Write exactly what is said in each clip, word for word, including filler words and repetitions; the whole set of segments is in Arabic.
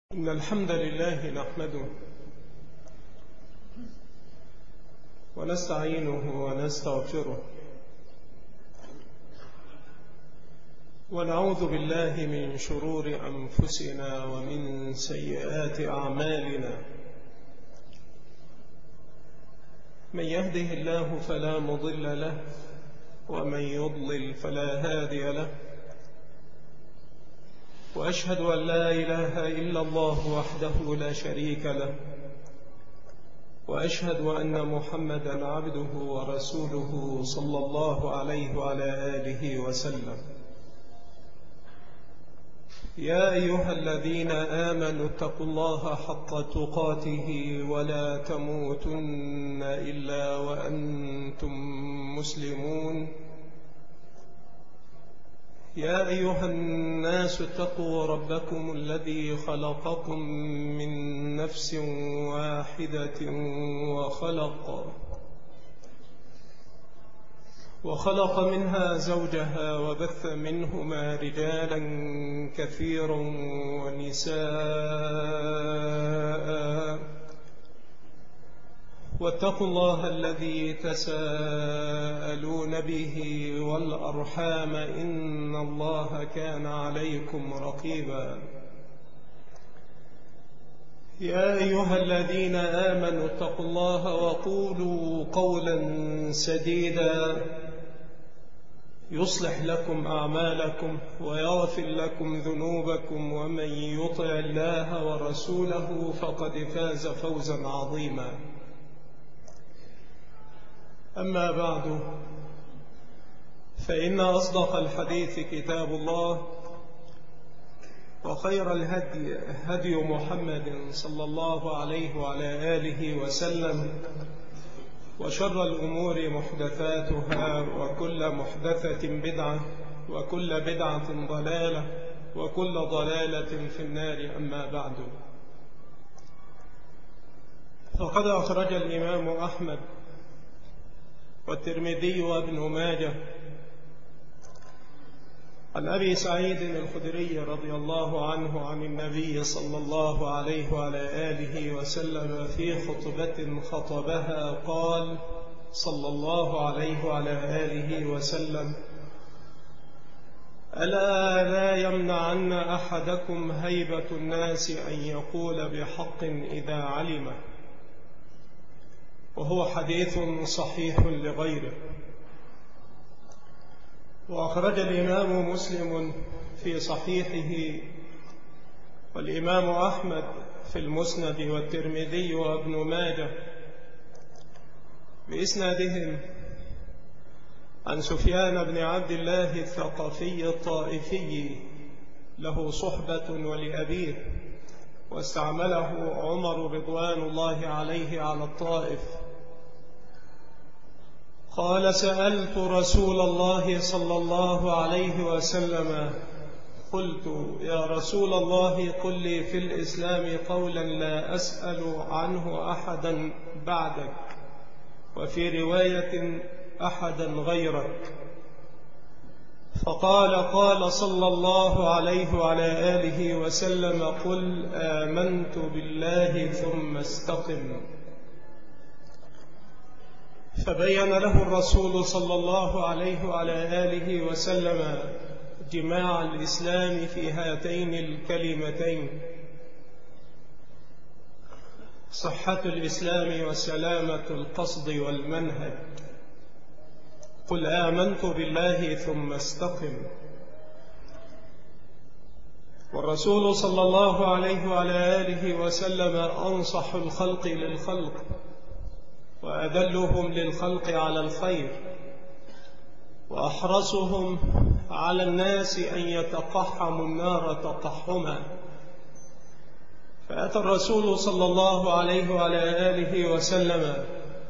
إن الحمد لله نحمده ونستعينه ونستغفره ونعوذ بالله من شرور أنفسنا ومن سيئات أعمالنا. من يهده الله فلا مضل له ومن يضلل فلا هادي له، وأشهد أن لا إله إلا الله وحده لا شريك له، وأشهد أن محمدا عبده ورسوله صلى الله عليه وعلى آله وسلم. يا أيها الذين آمنوا اتقوا الله حق تقاته ولا تموتن إلا وأنتم مسلمون. يا أيها الناس اتقوا ربكم الذي خلقكم من نفس واحدة وخلق وخلق منها زوجها وبث منهما رجالا كثيرا ونساء، واتقوا الله الذي تساءلون به والأرحام إن الله كان عليكم رقيبا. يا أيها الذين آمنوا اتقوا الله وقولوا قولا سديدا يصلح لكم أعمالكم ويغفر لكم ذنوبكم، ومن يطع الله ورسوله فقد فاز فوزا عظيما. أما بعد، فإن أصدق الحديث كتاب الله، وخير الهدي هدي محمد صلى الله عليه وعلى آله وسلم، وشر الأمور محدثاتها، وكل محدثة بدعة، وكل بدعة ضلالة، وكل ضلالة في النار. أما بعد، فقد أخرج الإمام أحمد والترمذي وابن ماجه عن أبي سعيد الخدري رضي الله عنه عن النبي صلى الله عليه وعلى آله وسلم في خطبة خطبها قال صلى الله عليه وعلى آله وسلم: ألا لا يمنعن أحدكم هيبة الناس أن يقول بحق إذا علمه. وهو حديث صحيح لغيره. وأخرج الإمام مسلم في صحيحه، والإمام أحمد في المسند، والترمذي وابن ماجه بإسنادهم عن سفيان بن عبد الله الثقفي الطائفي له صحبة ولأبيه، واستعمله عمر رضوان الله عليه على الطائف. قال: سألت رسول الله صلى الله عليه وسلم، قلت: يا رسول الله، قل لي في الإسلام قولا لا أسأل عنه أحدا بعدك، وفي رواية أحدا غيرك. فقال: قال صلى الله عليه وعلى آله وسلم: قل آمنت بالله ثم استقم. فبين له الرسول صلى الله عليه وعلى آله وسلم جماع الإسلام في هاتين الكلمتين: صحة الإسلام وسلامة القصد والمنهج. قل آمنت بالله ثم استقم. والرسول صلى الله عليه وعلى آله وسلم أنصح الخلق للخلق، وأذلهم للخلق على الخير، وأحرصهم على الناس أن يتقحموا النار تقحما. فأتى الرسول صلى الله عليه وعلى آله وسلم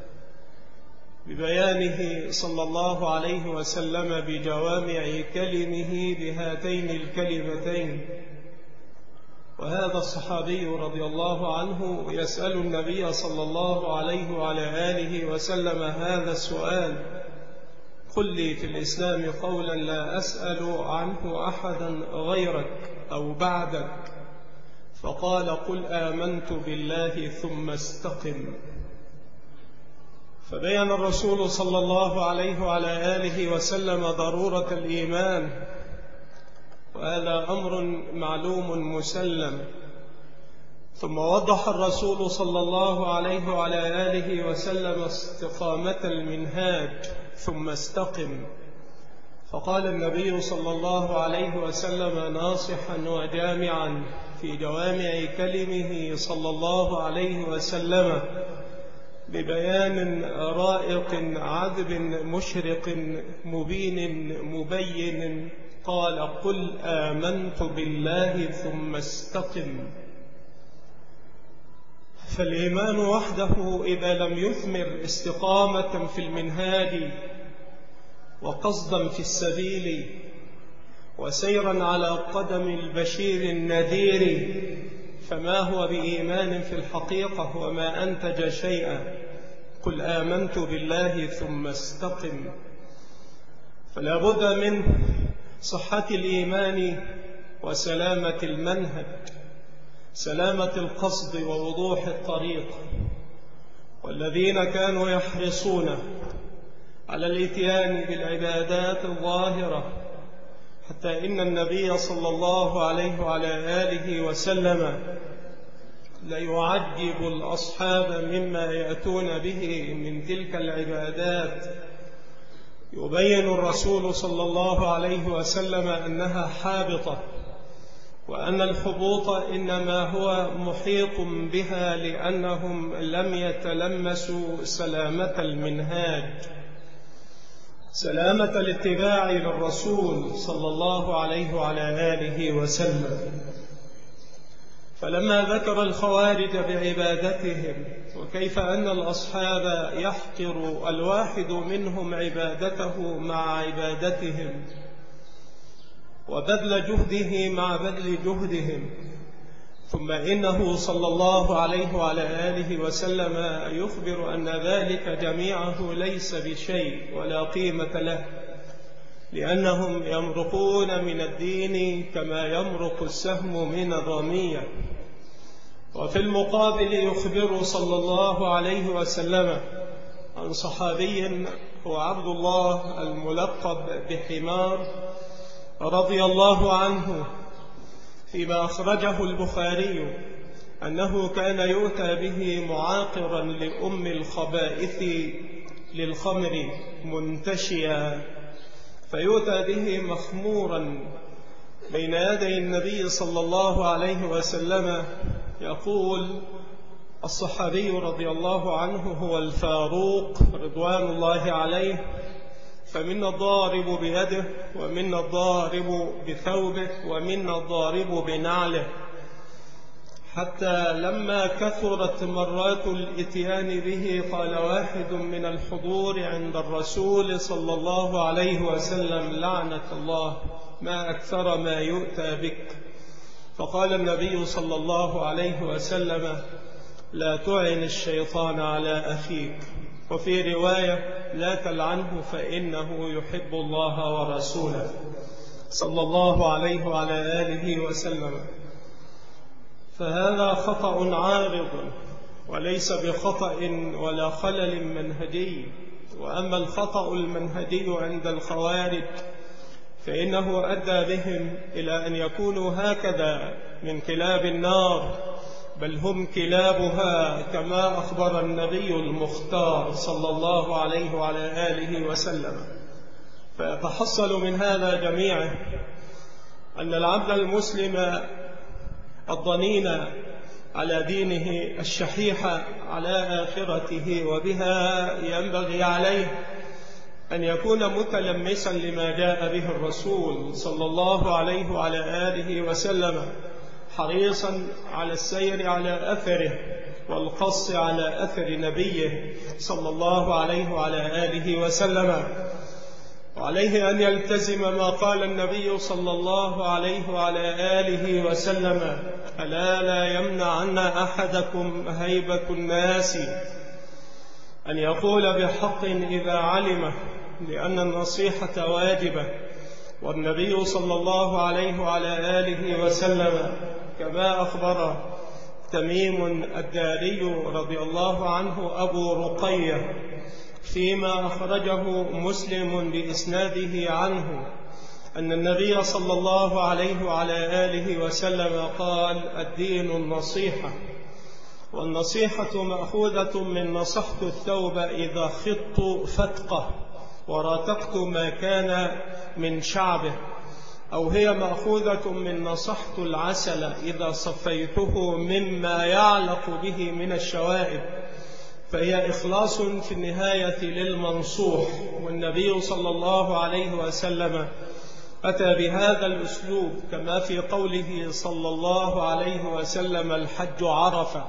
ببيانه صلى الله عليه وسلم بجوامع كلمه بهاتين الكلمتين. وهذا الصحابي رضي الله عنه يسأل النبي صلى الله عليه وعلى آله وسلم هذا السؤال: قل لي في الإسلام قولا لا أسأل عنه أحدا غيرك أو بعدك. فقال قل آمنت بالله ثم استقم. فبين الرسول صلى الله عليه وعلى آله وسلم ضرورة الإيمان، وهذا أمر معلوم مسلم. ثم وضح الرسول صلى الله عليه وعلى آله وسلم استقامة المنهاج ثم استقم. فقال النبي صلى الله عليه وسلم ناصحا وجامعا في جوامع كلمه صلى الله عليه وسلم ببيان رائق عذب مشرق مبين مبين، قال قل آمنت بالله ثم استقم. فالإيمان وحده إذا لم يثمر استقامة في المنهاج وقصدا في السبيل وسيرا على قدم البشير النذير، فما هو بإيمان في الحقيقة وما أنتج شيئا. قل آمنت بالله ثم استقم. فلا بد من صحة الإيمان وسلامة المنهج، سلامة القصد ووضوح الطريق. والذين كانوا يحرصون على الاتيان بالعبادات الظاهرة، حتى إن النبي صلى الله عليه وعلى آله وسلم ليعجب الأصحاب مما يأتون به من تلك العبادات، يبين الرسول صلى الله عليه وسلم أنها حابطة، وأن الحبوط إنما هو محيط بها لأنهم لم يتلمسوا سلامة المنهاج، سلامة الاتباع للرسول صلى الله عليه وعلى آله وسلم. فلما ذكر الخوارج بعبادتهم وكيف أن الأصحاب يحقر الواحد منهم عبادته مع عبادتهم وبذل جهده مع بذل جهدهم، ثم إنه صلى الله عليه وعلى آله وسلم يخبر أن ذلك جميعه ليس بشيء ولا قيمة له، لأنهم يمرقون من الدين كما يمرق السهم من الرمية. وفي المقابل يخبر صلى الله عليه وسلم عن صحابي هو عبد الله الملقب بحمار رضي الله عنه، فيما أخرجه البخاري أنه كان يؤتى به معاقرا لأم الخبائث للخمر منتشيا، فيؤتى به مخمورا بين يدي النبي صلى الله عليه وسلم. يقول الصحابي رضي الله عنه هو الفاروق رضوان الله عليه، فمنا الضارب بيده ومنا الضارب بثوبه ومنا الضارب بنعله، حتى لما كثرت مرات الاتيان به قال واحد من الحضور عند الرسول صلى الله عليه وسلم لعنة الله ما أكثر ما يؤتى بك. فقال النبي صلى الله عليه وسلم لا تعن الشيطان على أخيك، وفي رواية لا تلعنه فإنه يحب الله ورسوله صلى الله عليه وعلى آله وسلم. فهذا خطأ عارض وليس بخطأ ولا خلل منهجي. وأما الخطأ المنهجي عند الخوارج فإنه أدى بهم إلى أن يكونوا هكذا من كلاب النار، بل هم كلابها كما أخبر النبي المختار صلى الله عليه وعلى آله وسلم. فيتحصل من هذا جميعا أن العبد المسلم الضنين على دينه الشحيح على آخرته وبها ينبغي عليه أن يكون متلمسا لما جاء به الرسول صلى الله عليه وعلى آله وسلم، حريصا على السير على أثره والقص على أثر نبيه صلى الله عليه وعلى آله وسلم. وعليه أن يلتزم ما قال النبي صلى الله عليه وعلى آله وسلم ألا لا يمنعن أحدكم هيبة الناس أن يقول بحق إذا علمه، لأن النصيحة واجبة. والنبي صلى الله عليه وعلى آله وسلم كما أخبر تميم الداري رضي الله عنه أبو رقية فيما أخرجه مسلم بإسناده عنه أن النبي صلى الله عليه وعلى آله وسلم قال: الدين النصيحة، والنصيحة مأخوذة من نصحت الثوب إذا خضت فتقه وراتقت ما كان من شعبه، أو هي مأخوذة من نصحت العسل إذا صفيته مما يعلق به من الشوائب، فهي إخلاص في النهاية للمنصوح. والنبي صلى الله عليه وسلم أتى بهذا الأسلوب كما في قوله صلى الله عليه وسلم: الحج عرفة،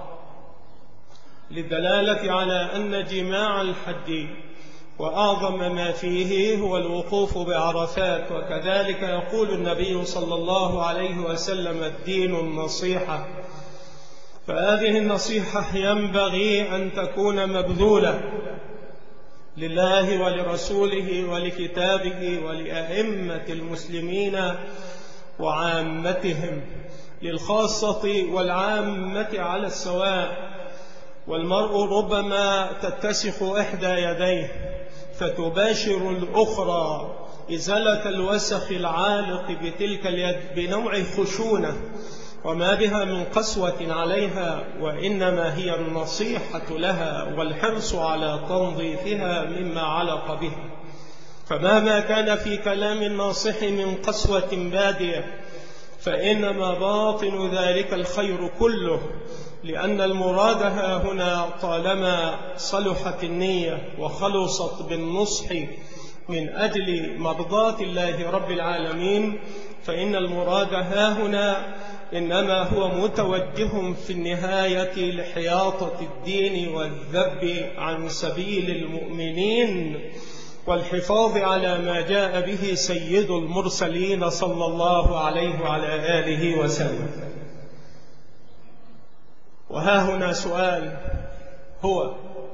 للدلالة على أن جماع الحج وأعظم ما فيه هو الوقوف بعرفات. وكذلك يقول النبي صلى الله عليه وسلم: الدين النصيحة. فهذه النصيحة ينبغي أن تكون مبذولة لله ولرسوله ولكتابه ولأئمة المسلمين وعامتهم، للخاصة والعامة على السواء. والمرء ربما تتسخ إحدى يديه فتباشر الأخرى إزالة الوسخ العالق بتلك اليد بنوع خشونة، وما بها من قسوة عليها، وإنما هي النصيحة لها والحرص على تنظيفها مما علق بها. فمهما كان في كلام الناصح من قسوة بادية فإنما باطن ذلك الخير كله، لأن المراد ها هنا طالما صلحت النية وخلصت بالنصح من أجل مرضاة الله رب العالمين، فإن المراد ها هنا إنما هو متوجه في النهاية لحياطة الدين والذب عن سبيل المؤمنين والحفاظ على ما جاء به سيد المرسلين صلى الله عليه وعلى آله وسلم. وها هنا سؤال هو: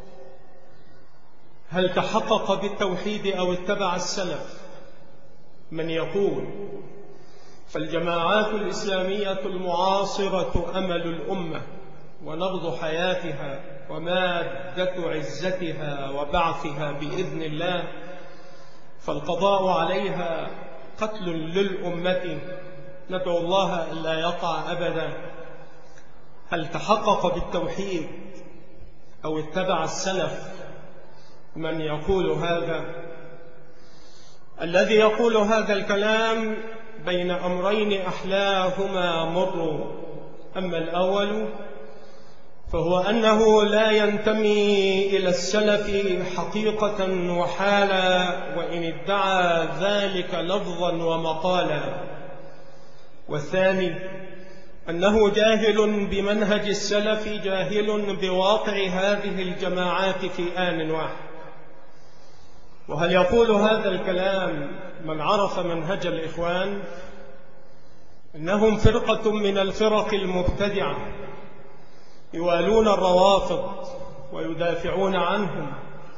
هل تحقق بالتوحيد أو اتبع السلف؟ من يقول فالجماعات الإسلامية المعاصرة أمل الأمة ونبض حياتها ومادة عزتها وبعثها بإذن الله، فالقضاء عليها قتل للأمة، ندعو الله ألا يقع أبدا. هل تحقق بالتوحيد أو اتبع السلف؟ من يقول هذا؟ الذي يقول هذا الكلام بين أمرين أحلاهما مر. أما الأول فهو أنه لا ينتمي إلى السلف حقيقة وحالا، وإن ادعى ذلك لفظا ومقالا. والثاني أنه جاهل بمنهج السلف، جاهل بواقع هذه الجماعات في آن واحد. وهل يقول هذا الكلام من عرف منهج الإخوان؟ إنهم فرقة من الفرق المبتدعة يوالون الروافض ويدافعون عنهم،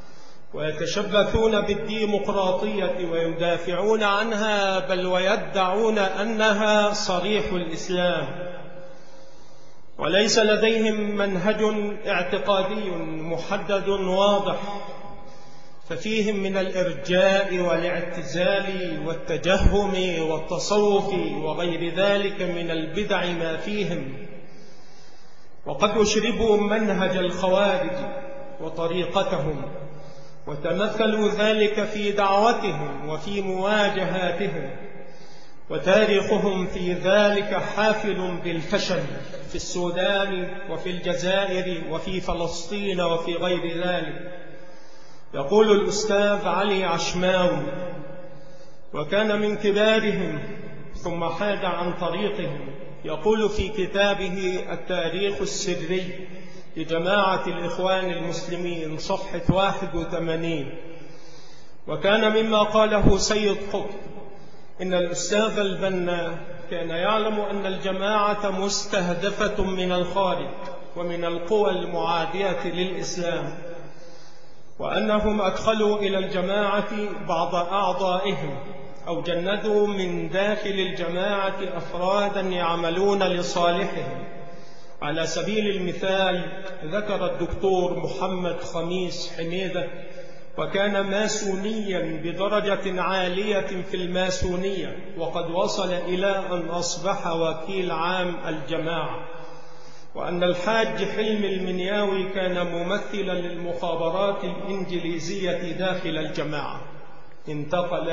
ويتشبثون بالديمقراطية ويدافعون عنها، بل ويدعون أنها صريح الإسلام، وليس لديهم منهج اعتقادي محدد واضح، ففيهم من الإرجاء والاعتزال والتجهم والتصوف وغير ذلك من البدع ما فيهم. وقد أشربوا منهج الخوارج وطريقتهم، وتمثلوا ذلك في دعوتهم وفي مواجهاتهم، وتاريخهم في ذلك حافل بالفشل في السودان وفي الجزائر وفي فلسطين وفي غير ذلك. يقول الأستاذ علي عشماوي، وكان من كبارهم ثم حاد عن طريقهم، يقول في كتابه التاريخ السري لجماعة الإخوان المسلمين صفحة واحد وثمانين: وكان مما قاله سيد قطب إن الأستاذ البنا كان يعلم أن الجماعة مستهدفة من الخارج ومن القوى المعادية للإسلام، وأنهم أدخلوا إلى الجماعة بعض أعضائهم أو جندوا من داخل الجماعة أفرادا يعملون لصالحهم. على سبيل المثال ذكر الدكتور محمد خميس حميدة، وكان ماسونيا بدرجة عالية في الماسونية، وقد وصل إلى أن أصبح وكيل عام الجماعة، وأن الحاج حلمي المنياوي كان ممثلا للمخابرات الإنجليزية داخل الجماعة. انتقل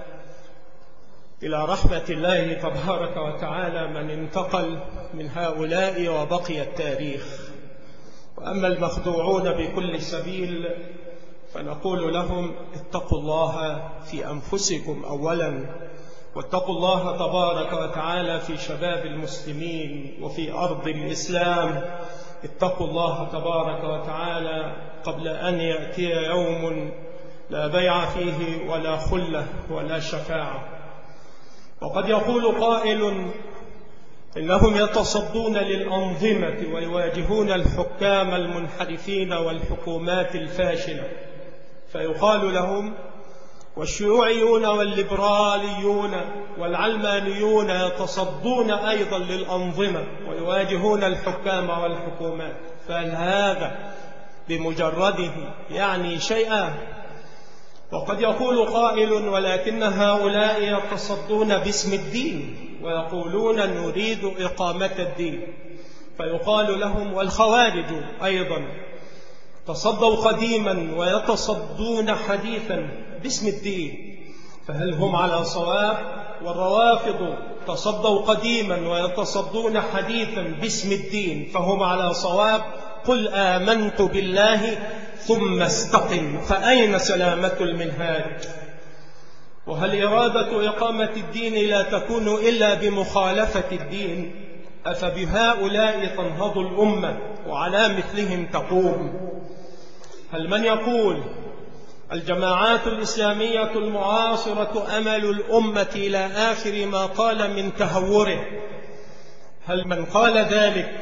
إلى رحمة الله تبارك وتعالى من انتقل من هؤلاء وبقي التاريخ. وأما المخدوعون بكل سبيل فنقول لهم اتقوا الله في أنفسكم أولا، واتقوا الله تبارك وتعالى في شباب المسلمين وفي أرض الإسلام. اتقوا الله تبارك وتعالى قبل أن يأتي يوم لا بيع فيه ولا خلة ولا شفاعة. وقد يقول قائل إنهم يتصدون للأنظمة ويواجهون الحكام المنحرفين والحكومات الفاشلة، فيقال لهم والشيوعيون والليبراليون والعلمانيون يتصدون أيضا للأنظمة ويواجهون الحكام والحكومات، فهل هذا بمجرده يعني شيئا؟ وقد يقول قائل ولكن هؤلاء يتصدون باسم الدين ويقولون نريد إقامة الدين، فيقال لهم والخوارج أيضا تصدوا قديما ويتصدون حديثا باسم الدين، فهل هم على صواب؟ والروافض تصدوا قديما ويتصدون حديثا باسم الدين فهم على صواب؟ قل آمنت بالله ثم استقم، فأين سلامة المنهاج؟ وهل إرادة إقامة الدين لا تكون إلا بمخالفة الدين؟ أفبهؤلاء تنهض الأمة وعلى مثلهم تقوم؟ هل من يقول الجماعات الإسلامية المعاصرة أمل الأمة إلى آخر ما قال من تهوره، هل من قال ذلك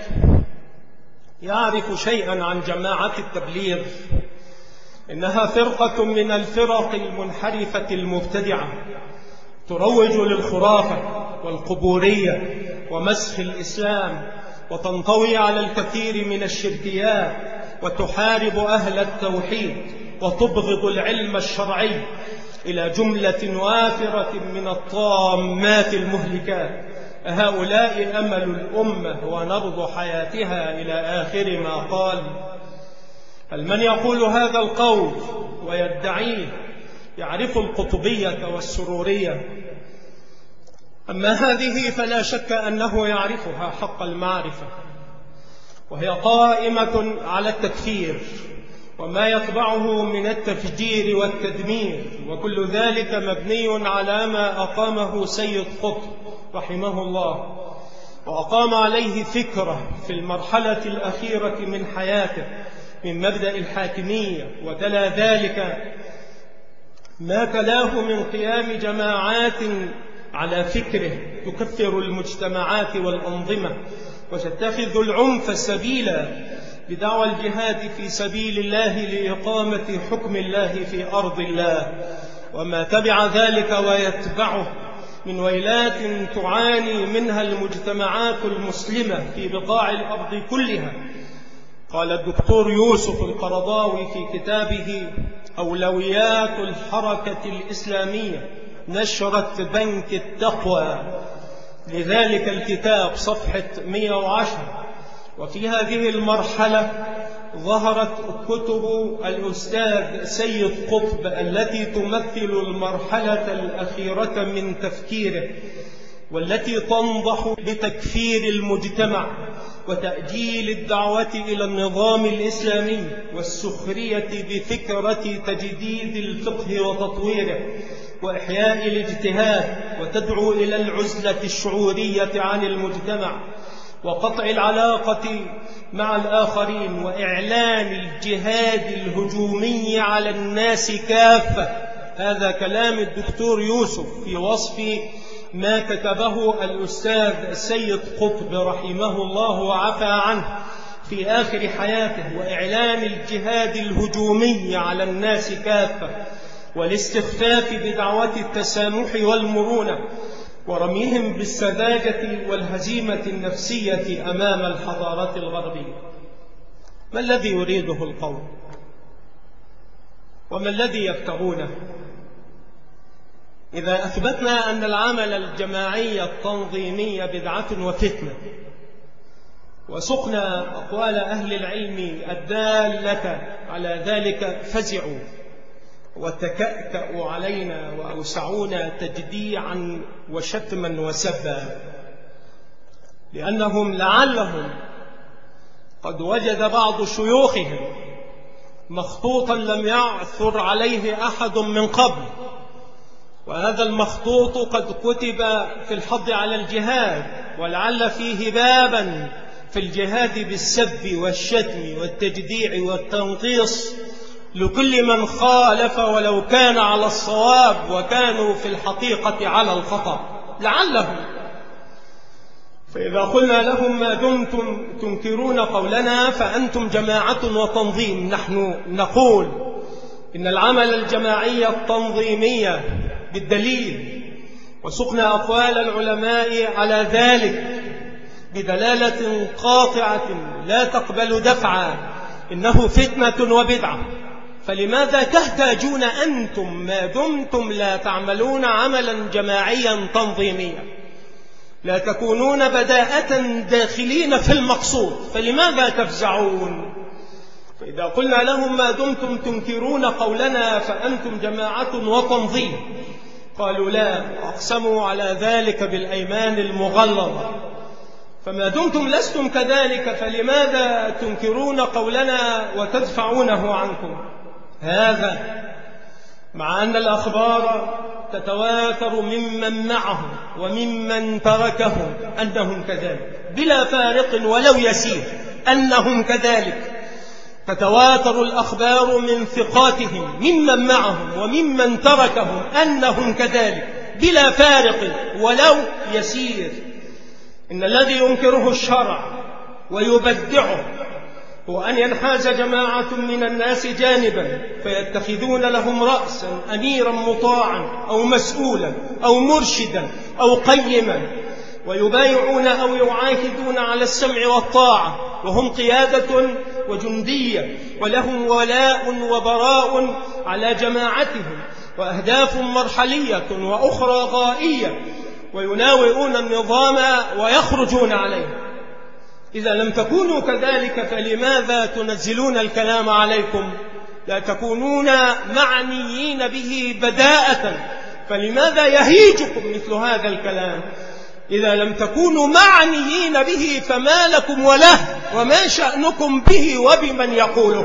يعرف شيئا عن جماعة التبليغ؟ إنها فرقة من الفرق المنحرفة المبتدعة تروج للخرافة والقبورية ومسخ الإسلام، وتنطوي على الكثير من الشركيات، وتحارب أهل التوحيد، وتبغض العلم الشرعي، إلى جملة وافرة من الطامات المهلكات. هؤلاء أمل الأمة ونرض حياتها إلى آخر ما قال. هل من يقول هذا القول ويدعيه يعرف القطبية والسرورية؟ أما هذه فلا شك أنه يعرفها حق المعرفة، وهي قائمة على التكفير وما يتبعه من التفجير والتدمير، وكل ذلك مبني على ما أقامه سيد قطب رحمه الله، وأقام عليه فكرة في المرحلة الأخيرة من حياته من مبدأ الحاكمية، وتلا ذلك ما تلاه من قيام جماعات على فكره تكفر المجتمعات والأنظمة وتتخذ العنف سبيلا بدعوى الجهاد في سبيل الله لإقامة حكم الله في أرض الله، وما تبع ذلك ويتبعه من ويلات تعاني منها المجتمعات المسلمة في بقاع الأرض كلها. قال الدكتور يوسف القرضاوي في كتابه أولويات الحركة الإسلامية نشرة بنك التقوى لذلك الكتاب صفحة مئة وعشرة، وفي هذه المرحلة ظهرت كتب الأستاذ سيد قطب التي تمثل المرحلة الأخيرة من تفكيره، والتي تنضح بتكفير المجتمع وتأجيل الدعوة إلى النظام الإسلامي والسخرية بفكرة تجديد الفقه وتطويره وإحياء الاجتهاد، وتدعو إلى العزلة الشعورية عن المجتمع وقطع العلاقة مع الآخرين وإعلان الجهاد الهجومي على الناس كافة. هذا كلام الدكتور يوسف في وصف ما كتبه الأستاذ السيد قطب رحمه الله وعفى عنه في آخر حياته، وإعلان الجهاد الهجومي على الناس كافة. والاستخفاف بدعوة التسامح والمرونة ورميهم بالسذاجة والهزيمة النفسية أمام الحضارات الغربية. ما الذي يريده القوم؟ وما الذي يبتغونه؟ إذا أثبتنا أن العمل الجماعي التنظيمي بدعة وفتنة، وسقنا أقوال أهل العلم الدالة على ذلك، فزعوا وتكأكأوا علينا وأوسعونا تجديعا وشتما وسبا، لأنهم لعلهم قد وجد بعض شيوخهم مخطوطا لم يعثر عليه أحد من قبل، وهذا المخطوط قد كتب في الحض على الجهاد، ولعل فيه بابا في الجهاد بالسب والشتم والتجديع والتنقيص لكل من خالف ولو كان على الصواب وكانوا في الحقيقة على الخطأ لعلهم. فإذا قلنا لهم ما دمتم تنكرون قولنا فأنتم جماعة وتنظيم، نحن نقول إن العمل الجماعي التنظيمي بالدليل، وسقنا أقوال العلماء على ذلك بدلالة قاطعة لا تقبل دفعا، إنه فتنة وبدعة. فلماذا تحتاجون أنتم ما دمتم لا تعملون عملا جماعيا تنظيميا، لا تكونون بداءة داخلين في المقصود، فلماذا تفزعون؟ فإذا قلنا لهم ما دمتم تنكرون قولنا فأنتم جماعة وتنظيم، قالوا لا، أقسموا على ذلك بالأيمان المغلظة. فما دمتم لستم كذلك فلماذا تنكرون قولنا وتدفعونه عنكم؟ هذا مع أن الأخبار تتواتر ممن معهم وممن تركهم أنهم كذلك بلا فارق ولو يسير، أنهم كذلك. تتواتر الأخبار من ثقاتهم ممن معهم وممن تركهم أنهم كذلك بلا فارق ولو يسير. إن الذي ينكره الشرع ويبدعه هو أن ينحاز جماعة من الناس جانبا فيتخذون لهم رأسا أميرا مطاعا أو مسؤولا أو مرشدا أو قيما، ويبايعون أو يعاهدون على السمع والطاعة وهم قيادة وجندية ولهم ولاء وبراء على جماعتهم وأهداف مرحلية وأخرى غائية، ويناوئون النظام ويخرجون عليه. إذا لم تكونوا كذلك فلماذا تنزلون الكلام عليكم؟ لا تكونون معنيين به بداءة، فلماذا يهيجكم مثل هذا الكلام؟ إذا لم تكونوا معنيين به فما لكم وله، وما شأنكم به وبمن يقوله؟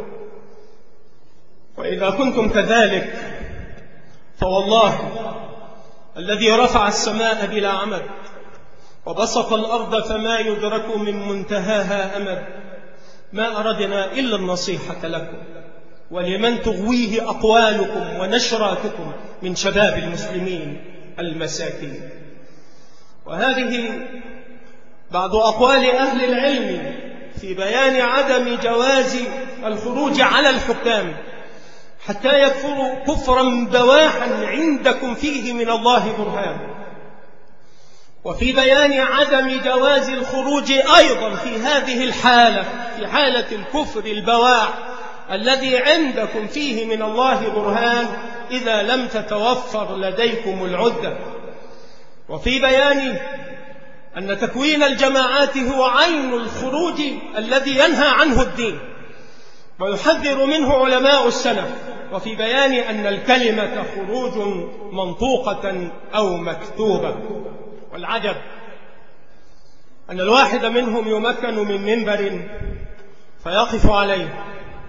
وإذا كنتم كذلك فوالله الذي رفع السماء بلا عمد وبسط الأرض فما يدرك من منتهاها أمد، ما أردنا إلا النصيحة لكم ولمن تغويه أقوالكم ونشراتكم من شباب المسلمين المساكين. وهذه بعض أقوال أهل العلم في بيان عدم جواز الخروج على الحكام حتى يكفروا كفرا بواحا عندكم فيه من الله برهان، وفي بيان عدم جواز الخروج أيضا في هذه الحالة، في حالة الكفر البواح الذي عندكم فيه من الله برهان إذا لم تتوفر لديكم العدة، وفي بيان أن تكوين الجماعات هو عين الخروج الذي ينهى عنه الدين ويحذر منه علماء السلف، وفي بيان أن الكلمة خروج منطوقة أو مكتوبة. والعجب أن الواحد منهم يمكن من منبر فيقف عليه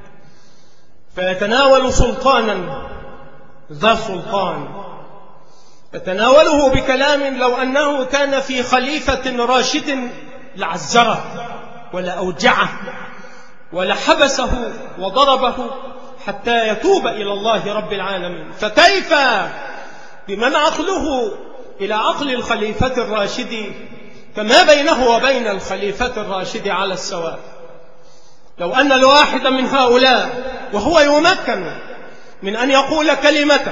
فيتناول سلطانا ذا سلطان، يتناوله بكلام لو أنه كان في خليفة راشد لعزره ولا أوجعه ولا حبسه وضربه حتى يتوب إلى الله رب العالمين. فكيف بمن عقله إلى عقل الخليفة الراشد كما بينه وبين الخليفة الراشد على السواء؟ لو أن الواحد من هؤلاء وهو يمكن من أن يقول كلمة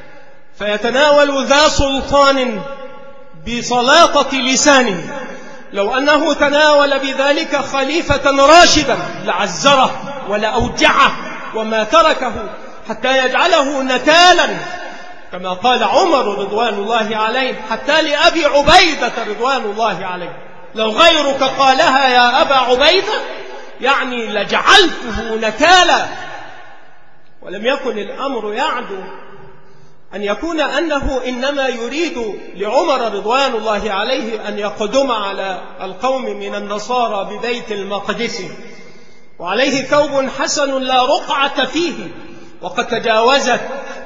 فيتناول ذا سلطان بسلاطة لسانه، لو أنه تناول بذلك خليفة راشدا لعزره ولأوجعه وما تركه حتى يجعله نكالا، كما قال عمر رضوان الله عليه حتى لأبي عبيدة رضوان الله عليه: لو غيرك قالها يا أبا عبيدة يعني لجعلته نكالا. ولم يكن الأمر يعدو أن يكون أنه إنما يريد لعمر رضوان الله عليه أن يقدم على القوم من النصارى ببيت المقدس وعليه ثوب حسن لا رقعة فيه، وقد تجاوزت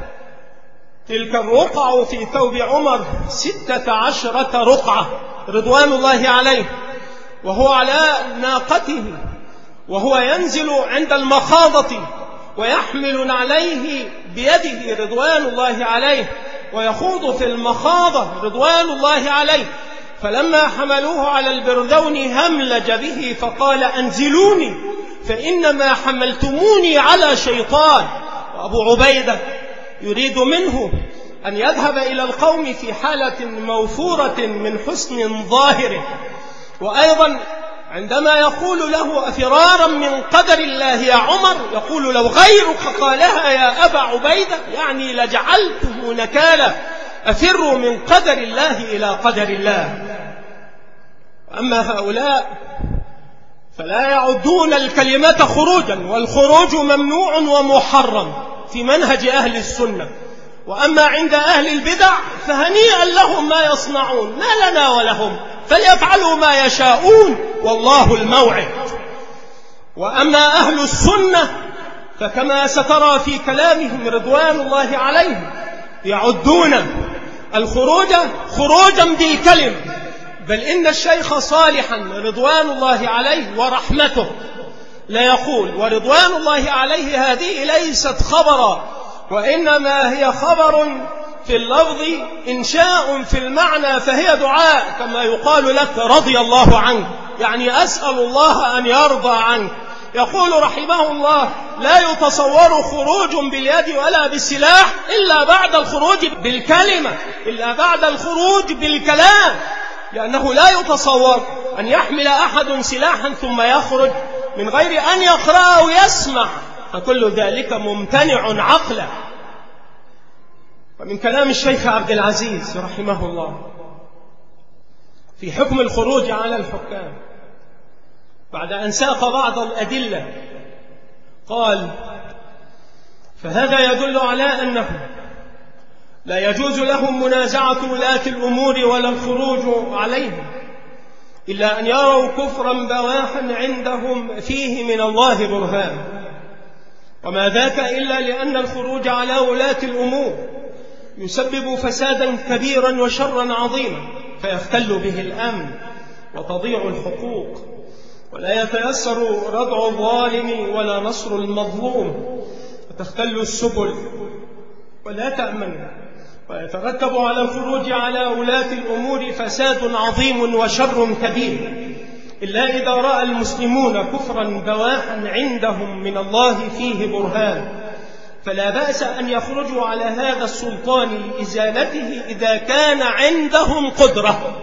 تلك الرقع في ثوب عمر ستة عشرة رقعة رضوان الله عليه، وهو على ناقته وهو ينزل عند المخاضة ويحمل عليه بيده رضوان الله عليه ويخوض في المخاضة رضوان الله عليه. فلما حملوه على البردون هملج به فقال: أنزلوني فإنما حملتموني على شيطان. وأبو عبيدة يريد منه أن يذهب إلى القوم في حالة موفورة من حسن ظاهره. وأيضا عندما يقول له: أفرارا من قدر الله يا عمر، يقول: لو غيرك قالها يا أبا عبيدة يعني لجعلته نكالا، أفر من قدر الله إلى قدر الله. أما هؤلاء فلا يعدون الكلمة خروجا، والخروج ممنوع ومحرم في منهج أهل السنة. وأما عند أهل البدع فهنيئا لهم ما يصنعون، ما لنا ولهم، فليفعلوا ما يشاءون والله الموعد. وأما أهل السنة فكما سترى في كلامهم رضوان الله عليهم يعدون الخروج خروجا بالكلم، بل إن الشيخ صالحا رضوان الله عليه ورحمته لا يقول: ورضوان الله عليه هذه ليست خبرا، وإنما هي خبر في اللفظ إنشاء في المعنى فهي دعاء، كما يقال لك رضي الله عنك، يعني أسأل الله أن يرضى عنك. يقول رحمه الله: لا يتصور خروج باليد ولا بالسلاح إلا بعد الخروج بالكلمة، إلا بعد الخروج بالكلام، لأنه لا يتصور أن يحمل أحد سلاحا ثم يخرج من غير أن يقرأ أو يسمع، فكل ذلك ممتنع عقلا. ومن كلام الشيخ عبد العزيز رحمه الله في حكم الخروج على الحكام بعد أن ساق بعض الأدلة قال: فهذا يدل على أنه لا يجوز لهم منازعة ولاة الأمور ولا الخروج عليهم إلا أن يروا كفرا بواحا عندهم فيه من الله برهان، وما ذاك إلا لأن الخروج على ولاة الأمور يسبب فسادا كبيرا وشرا عظيما، فيختل به الأمن وتضيع الحقوق، ولا يتيسر ردع الظالم ولا نصر المظلوم، وتختل السبل ولا تأمن، ويترتب على الخروج على ولاة الأمور فساد عظيم وشر كبير، إلا إذا رأى المسلمون كفرا بواحا عندهم من الله فيه برهان، فلا بأس أن يخرجوا على هذا السلطان لإزالته إذا كان عندهم قدرة.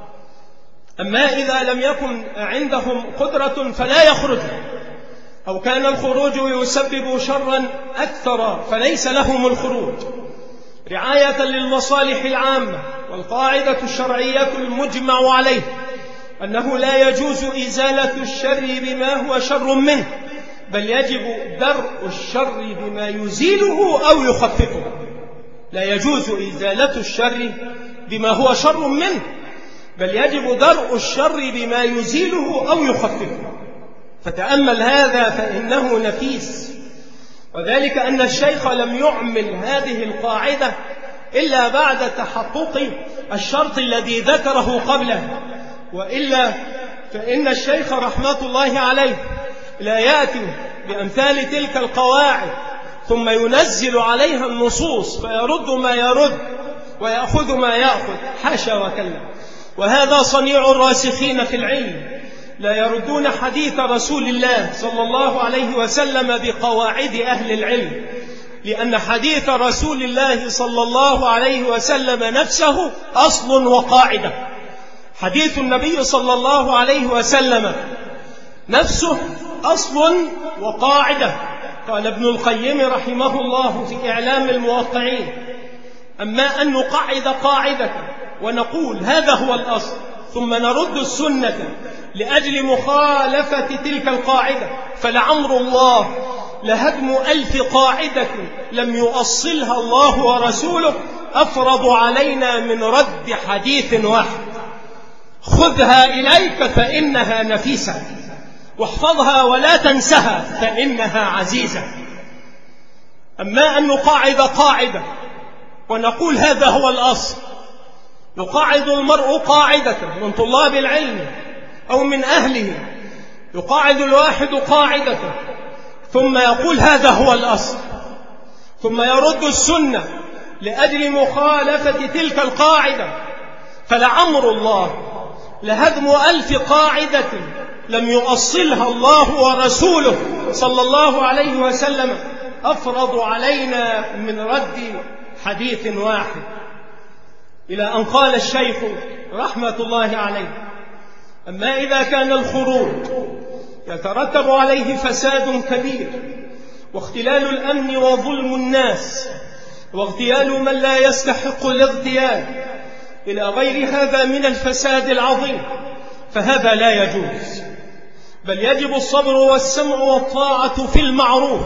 أما إذا لم يكن عندهم قدرة فلا يخرج، أو كان الخروج يسبب شرا أكثر فليس لهم الخروج رعاية للمصالح العامة. والقاعدة الشرعية المجمع عليه أنه لا يجوز إزالة الشر بما هو شر منه، بل يجب درء الشر بما يزيله أو يخففه. لا يجوز إزالة الشر بما هو شر منه، بل يجب درء الشر بما يزيله أو يخففه. فتأمل هذا فإنه نفيس، وذلك أن الشيخ لم يعمل هذه القاعدة إلا بعد تحقق الشرط الذي ذكره قبله، وإلا فإن الشيخ رحمة الله عليه لا يأتي بأمثال تلك القواعد ثم ينزل عليها النصوص فيرد ما يرد ويأخذ ما يأخذ، حاشا وكلا. وهذا صنيع الراسخين في العلم، لا يردون حديث رسول الله صلى الله عليه وسلم بقواعد أهل العلم، لأن حديث رسول الله صلى الله عليه وسلم نفسه أصل وقاعدة. حديث النبي صلى الله عليه وسلم نفسه أصل وقاعدة. قال ابن القيم رحمه الله في إعلام الموقعين: أما أن نقعد قاعدة ونقول هذا هو الأصل ثم نرد السنة لأجل مخالفة تلك القاعدة، فلعمر الله لهدم ألف قاعدة لم يؤصلها الله ورسوله أفرض علينا من رد حديث واحد. خذها إليك فإنها نفيسة، واحفظها ولا تنسها فإنها عزيزة. أما أن نقاعد قاعدة ونقول هذا هو الأصل، يقاعد المرء قاعدة من طلاب العلم أو من أهله، يقاعد الواحد قاعدة ثم يقول هذا هو الأصل، ثم يرد السنة لأجل مخالفة تلك القاعدة، فلعمر الله لهدم ألف قاعدة لم يؤصلها الله ورسوله صلى الله عليه وسلم أفرض علينا من رد حديث واحد. إلى أن قال الشيخ رحمة الله عليه: أما إذا كان الخروج يترتب عليه فساد كبير واختلال الأمن وظلم الناس واغتيال من لا يستحق الاغتيال إلى غير هذا من الفساد العظيم، فهذا لا يجوز، بل يجب الصبر والسمع والطاعة في المعروف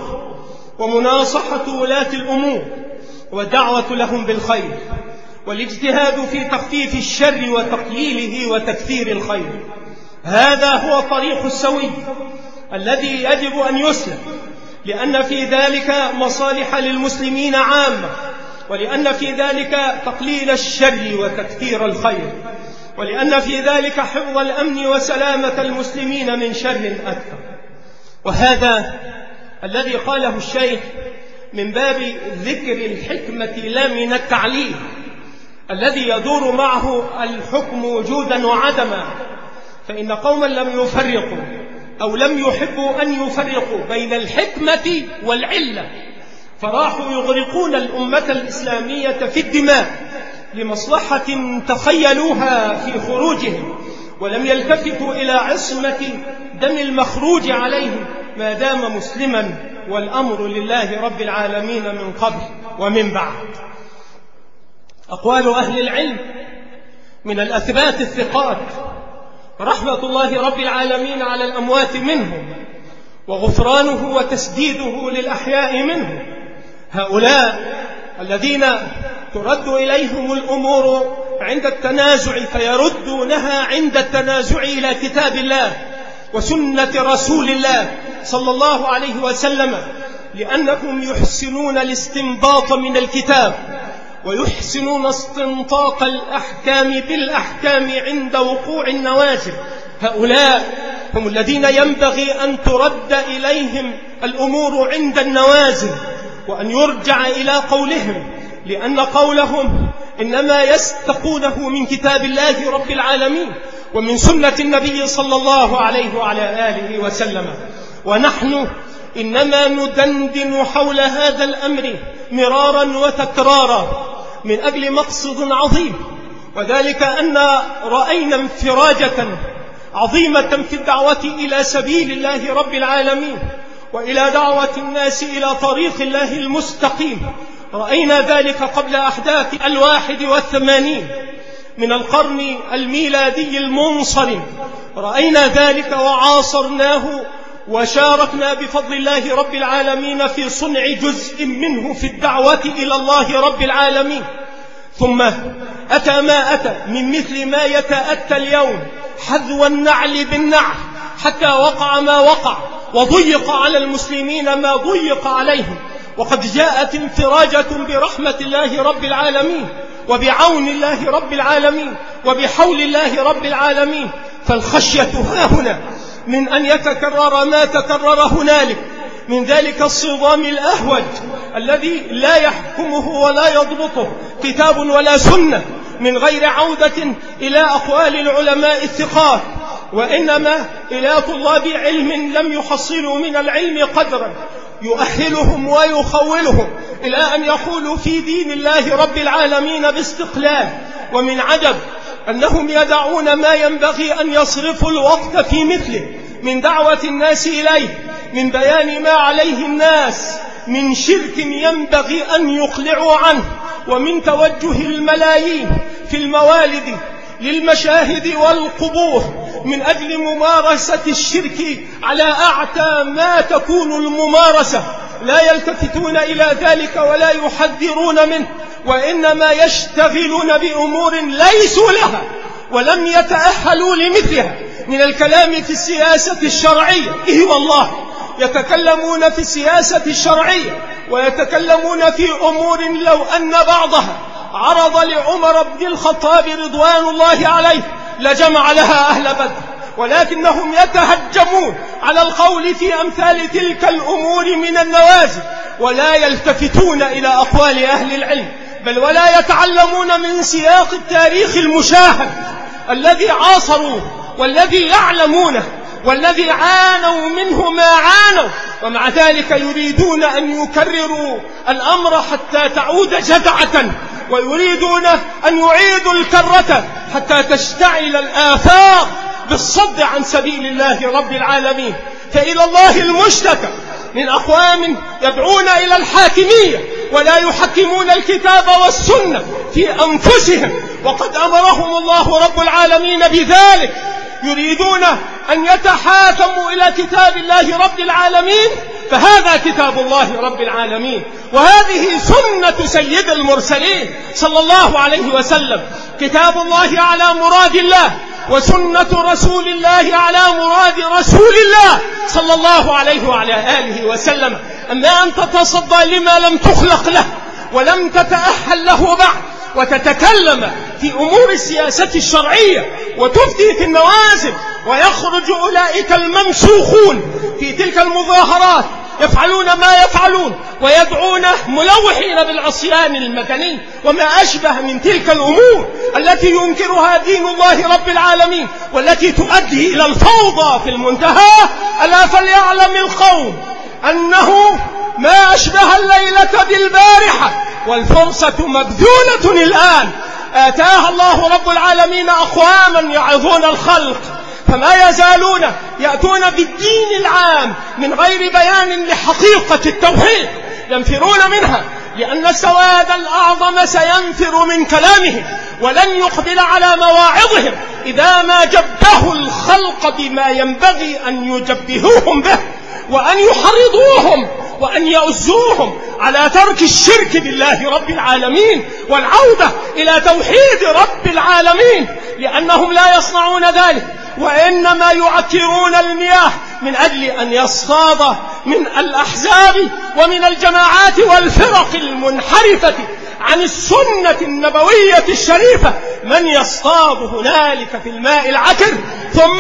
ومناصحة ولاة الأمور والدعوة لهم بالخير والاجتهاد في تخفيف الشر وتقليله وتكثير الخير. هذا هو الطريق السوي الذي يجب أن يسلك، لأن في ذلك مصالح للمسلمين عامة، ولأن في ذلك تقليل الشر وتكثير الخير، ولأن في ذلك حفظ الأمن وسلامة المسلمين من شر أكثر. وهذا الذي قاله الشيخ من باب ذكر الحكمة لا من التعليل الذي يدور معه الحكم وجودا وعدما. فإن قوما لم يفرقوا أو لم يحبوا أن يفرقوا بين الحكمة والعلة، فراحوا يغرقون الأمة الإسلامية في الدماء لمصلحة تخيلوها في خروجهم، ولم يلتفتوا إلى عصمة دم المخروج عليه ما دام مسلما، والأمر لله رب العالمين من قبل ومن بعد. أقوال أهل العلم من الأثبات الثقات رحمة الله رب العالمين على الأموات منهم وغفرانه وتسديده للأحياء منهم. هؤلاء الذين ترد إليهم الأمور عند التنازع فيردونها عند التنازع إلى كتاب الله وسنة رسول الله صلى الله عليه وسلم، لأنهم يحسنون الاستنباط من الكتاب ويحسنون استنطاق الأحكام بالأحكام عند وقوع النوازل. هؤلاء هم الذين ينبغي أن ترد إليهم الأمور عند النوازل وأن يرجع إلى قولهم، لأن قولهم إنما يستقونه من كتاب الله رب العالمين ومن سنة النبي صلى الله عليه وعلى آله وسلم. ونحن إنما ندندن حول هذا الأمر مرارا وتكرارا من أجل مقصد عظيم، وذلك أن رأينا انفراجة عظيمة في الدعوة إلى سبيل الله رب العالمين وإلى دعوة الناس إلى طريق الله المستقيم. رأينا ذلك قبل أحداث الواحد والثمانين من القرن الميلادي المنصرم، رأينا ذلك وعاصرناه وشاركنا بفضل الله رب العالمين في صنع جزء منه في الدعوة إلى الله رب العالمين. ثم أتى ما أتى من مثل ما يتأتى اليوم حذو النعل بالنعل، حتى وقع ما وقع وضيق على المسلمين ما ضيق عليهم، وقد جاءت انفراجة برحمة الله رب العالمين وبعون الله رب العالمين وبحول الله رب العالمين. فالخشية ها هنا من أن يتكرر ما تكرر هنالك من ذلك الصدام الأهوج الذي لا يحكمه ولا يضبطه كتاب ولا سنة، من غير عودة إلى أقوال العلماء الثقات، وإنما إلى طلاب علم لم يحصلوا من العلم قدرا يؤهلهم ويخولهم إلى أن يقولوا في دين الله رب العالمين باستقلال. ومن عجب أنهم يدعون ما ينبغي أن يصرفوا الوقت في مثله من دعوة الناس إليه، من بيان ما عليه الناس من شرك ينبغي أن يقلعوا عنه، ومن توجه الملايين في الموالد للمشاهد والقبور من أجل ممارسة الشرك على أعتى ما تكون الممارسة. لا يلتفتون إلى ذلك ولا يحذرون منه، وإنما يشتغلون بأمور ليسوا لها ولم يتأهلوا لمثلها من الكلام في السياسة الشرعية. إيه والله يتكلمون في السياسة الشرعية ويتكلمون في أمور لو أن بعضها عرض لعمر بن الخطاب رضوان الله عليه لجمع لها أهل بدر، ولكنهم يتهجمون على القول في أمثال تلك الأمور من النوازل، ولا يلتفتون إلى أقوال أهل العلم، بل ولا يتعلمون من سياق التاريخ المشاهد الذي عاصروه والذي يعلمونه والذي عانوا منه ما عانوا، ومع ذلك يريدون أن يكرروا الأمر حتى تعود جدعة، ويريدون أن يعيدوا الكرة حتى تشتعل الآفاق بالصد عن سبيل الله رب العالمين. فإلى الله المشتكى من أقوام يدعون إلى الحاكمية ولا يحكمون الكتاب والسنة في أنفسهم، وقد أمرهم الله رب العالمين بذلك. يريدون أن يتحاكموا إلى كتاب الله رب العالمين، فهذا كتاب الله رب العالمين، وهذه سنة سيد المرسلين صلى الله عليه وسلم. كتاب الله على مراد الله، وسنة رسول الله على مراد رسول الله صلى الله عليه وعلى آله وسلم. أما أن تتصدى لما لم تخلق له ولم تتأهل له بعد، وتتكلم في أمور السياسة الشرعية وتفتي في النوازل، ويخرج أولئك الممسوخون في تلك المظاهرات يفعلون ما يفعلون ويدعون ملوحين بالعصيان المدني وما أشبه من تلك الأمور التي ينكرها دين الله رب العالمين والتي تؤدي إلى الفوضى في المنتهى. ألا فليعلم القوم أنه ما أشبه الليلة بالبارحة، والفرصة مبذولة الآن. آتاها الله رب العالمين أقواما يعظون الخلق، فما يزالون يأتون بالدين العام من غير بيان لحقيقة التوحيد، ينفرون منها لأن السواد الأعظم سينفر من كلامهم ولن يقبل على مواعظهم إذا ما جبهوا الخلق بما ينبغي أن يجبهوهم به، وأن يحرضوهم وأن يؤزوهم على ترك الشرك بالله رب العالمين والعودة إلى توحيد رب العالمين، لأنهم لا يصنعون ذلك وإنما يعكرون المياه من أجل أن يصطاد من الأحزاب ومن الجماعات والفرق المنحرفة عن السنة النبوية الشريفة من يصطاد هنالك في الماء العكر، ثم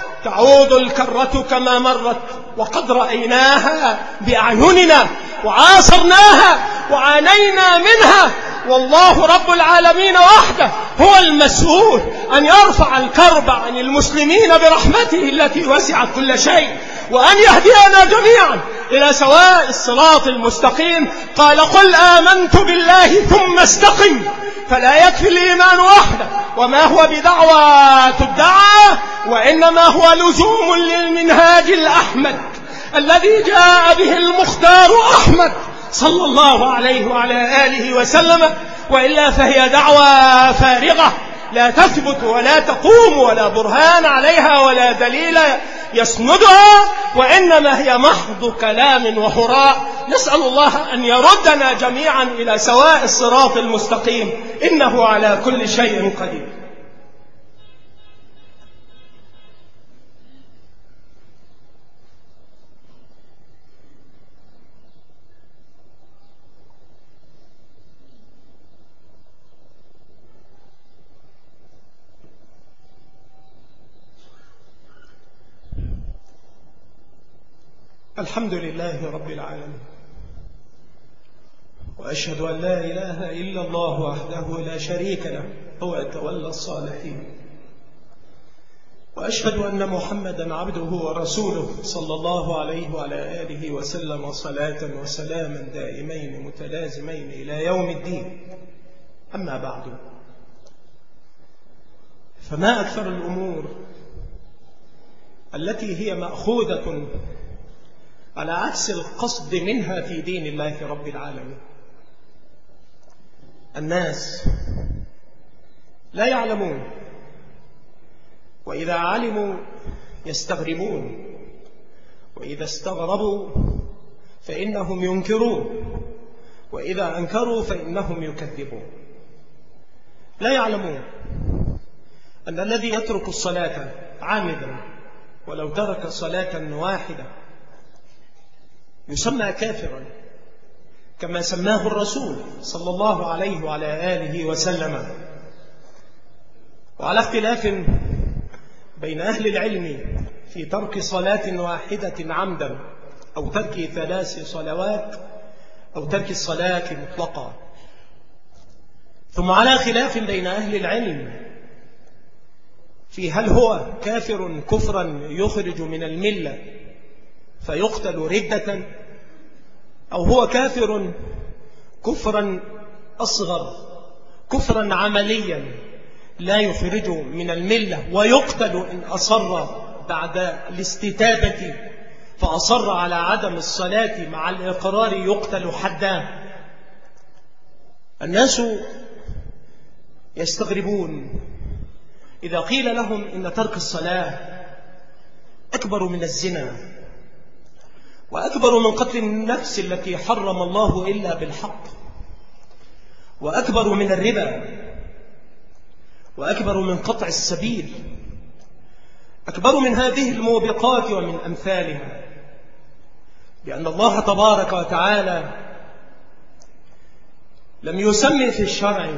تعود الكرة كما مرت وقد رأيناها بأعيننا وعاصرناها وعانينا منها. والله رب العالمين وحده هو المسؤول أن يرفع الكرب عن المسلمين برحمته التي وسعت كل شيء، وأن يهدينا جميعا إلى سواء الصراط المستقيم. قال: قل آمنت بالله ثم استقم. فلا يكفي الإيمان وحده، وما هو بدعوى تدعى، وإنما هو لزوم للمنهاج الأحمد الذي جاء به المختار أحمد صلى الله عليه وعلى آله وسلم، وإلا فهي دعوى فارغة لا تثبت ولا تقوم ولا برهان عليها ولا دليل يسندها، وإنما هي محض كلام وهراء. نسأل الله أن يردنا جميعا إلى سواء الصراط المستقيم، إنه على كل شيء قدير. الحمد لله رب العالمين، وأشهد أن لا إله إلا الله وحده لا شريك له، هو يتولى الصالحين. وأشهد أن محمدا عبده ورسوله صلى الله عليه وعلى آله وسلم صلاة وسلاما دائمين متلازمين إلى يوم الدين. أما بعد، فما أكثر الأمور التي هي مأخوذة على عكس القصد منها في دين الله رب العالمين. الناس لا يعلمون، وإذا علموا يستغربون، وإذا استغربوا فإنهم ينكرون، وإذا أنكروا فإنهم يكذبون. لا يعلمون أن الذي يترك الصلاة عامدا ولو ترك صلاة واحدة يسمى كافرا، كما سماه الرسول صلى الله عليه وعلى آله وسلم. وعلى اختلاف بين أهل العلم في ترك صلاة واحدة عمدا أو ترك ثلاث صلوات أو ترك الصلاة مطلقا. ثم على خلاف بين أهل العلم في هل هو كافر كفرا يخرج من الملة فيقتل ردة، أو هو كافر كفرا أصغر كفرا عمليا لا يخرج من الملة ويقتل إن أصر بعد الاستتابة فأصر على عدم الصلاة مع الإقرار يقتل حدا. الناس يستغربون إذا قيل لهم إن ترك الصلاة أكبر من الزنا، وأكبر من قتل النفس التي حرم الله إلا بالحق، وأكبر من الربا، وأكبر من قطع السبيل، أكبر من هذه الموبقات ومن أمثالها، لأن الله تبارك وتعالى لم يسمي في الشرع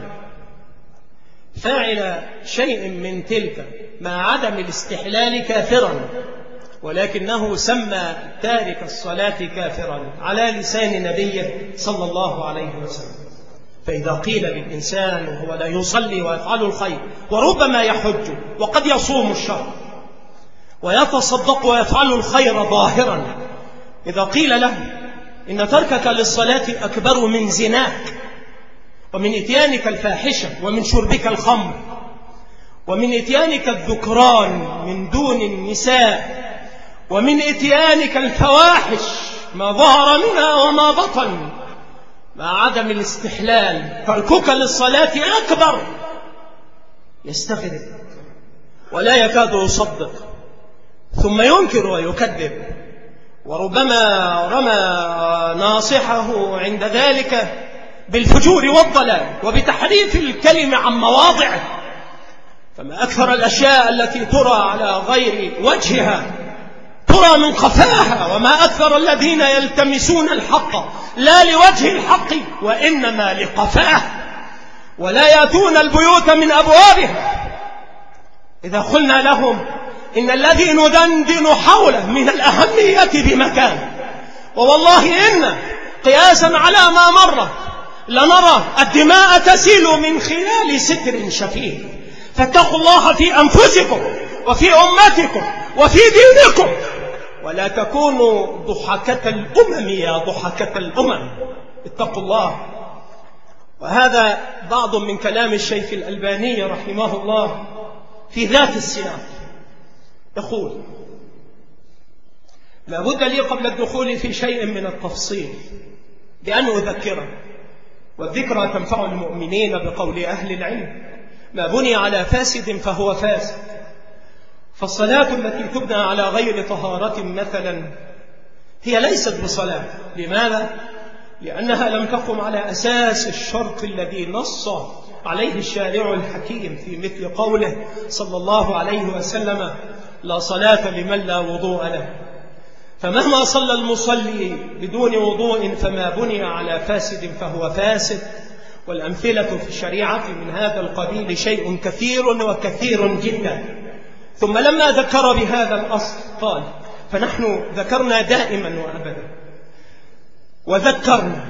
فاعل شيء من تلك مع عدم الاستحلال كافرا، ولكنه سمى تارك الصلاة كافرا على لسان نبيه صلى الله عليه وسلم. فإذا قيل للإنسان وهو لا يصلي ويفعل الخير وربما يحج وقد يصوم الشهر ويتصدق ويفعل الخير ظاهرا، إذا قيل له إن تركك للصلاة أكبر من زناك ومن إتيانك الفاحشة ومن شربك الخمر ومن إتيانك الذكران من دون النساء ومن إتيانك الفواحش ما ظهر منها وما بطن مع عدم الاستحلال، تركك للصلاة أكبر، يستغرب ولا يكاد يصدق، ثم ينكر ويكذب، وربما رمى ناصحه عند ذلك بالفجور والضلال وبتحريف الكلمة عن مواضعه. فما أكثر الأشياء التي ترى على غير وجهها ترى من قفاها، وما أكثر الذين يلتمسون الحق لا لوجه الحق وإنما لقفاه، ولا يأتون البيوت من أبوابها. إذا قلنا لهم إن الذي ندندن حوله من الأهمية بمكان، ووالله إن قياسا على ما مر لنرى الدماء تسيل من خلال ستر شفيف. فاتقوا الله في أنفسكم وفي أمتكم وفي دينكم، ولا تكونوا ضحكة الأمم يا ضحكة الأمم، اتقوا الله. وهذا بعض من كلام الشيخ الألباني رحمه الله في ذات السياق، يقول: لا بد لي قبل الدخول في شيء من التفصيل بأن أذكره، والذكرى تنفع المؤمنين بقول أهل العلم: ما بني على فاسد فهو فاسد. فالصلاة التي تبنى على غير طهارة مثلا هي ليست بصلاة. لماذا؟ لأنها لم تقم على أساس الشرط الذي نص عليه الشارع الحكيم في مثل قوله صلى الله عليه وسلم: لا صلاة لمن لا وضوء له. فمهما صلى المصلي بدون وضوء فما بني على فاسد فهو فاسد. والأمثلة في الشريعة من هذا القبيل شيء كثير وكثير جدا. ثم لما ذكر بهذا الأصل قال: فنحن ذكرنا دائما وأبدا وذكرنا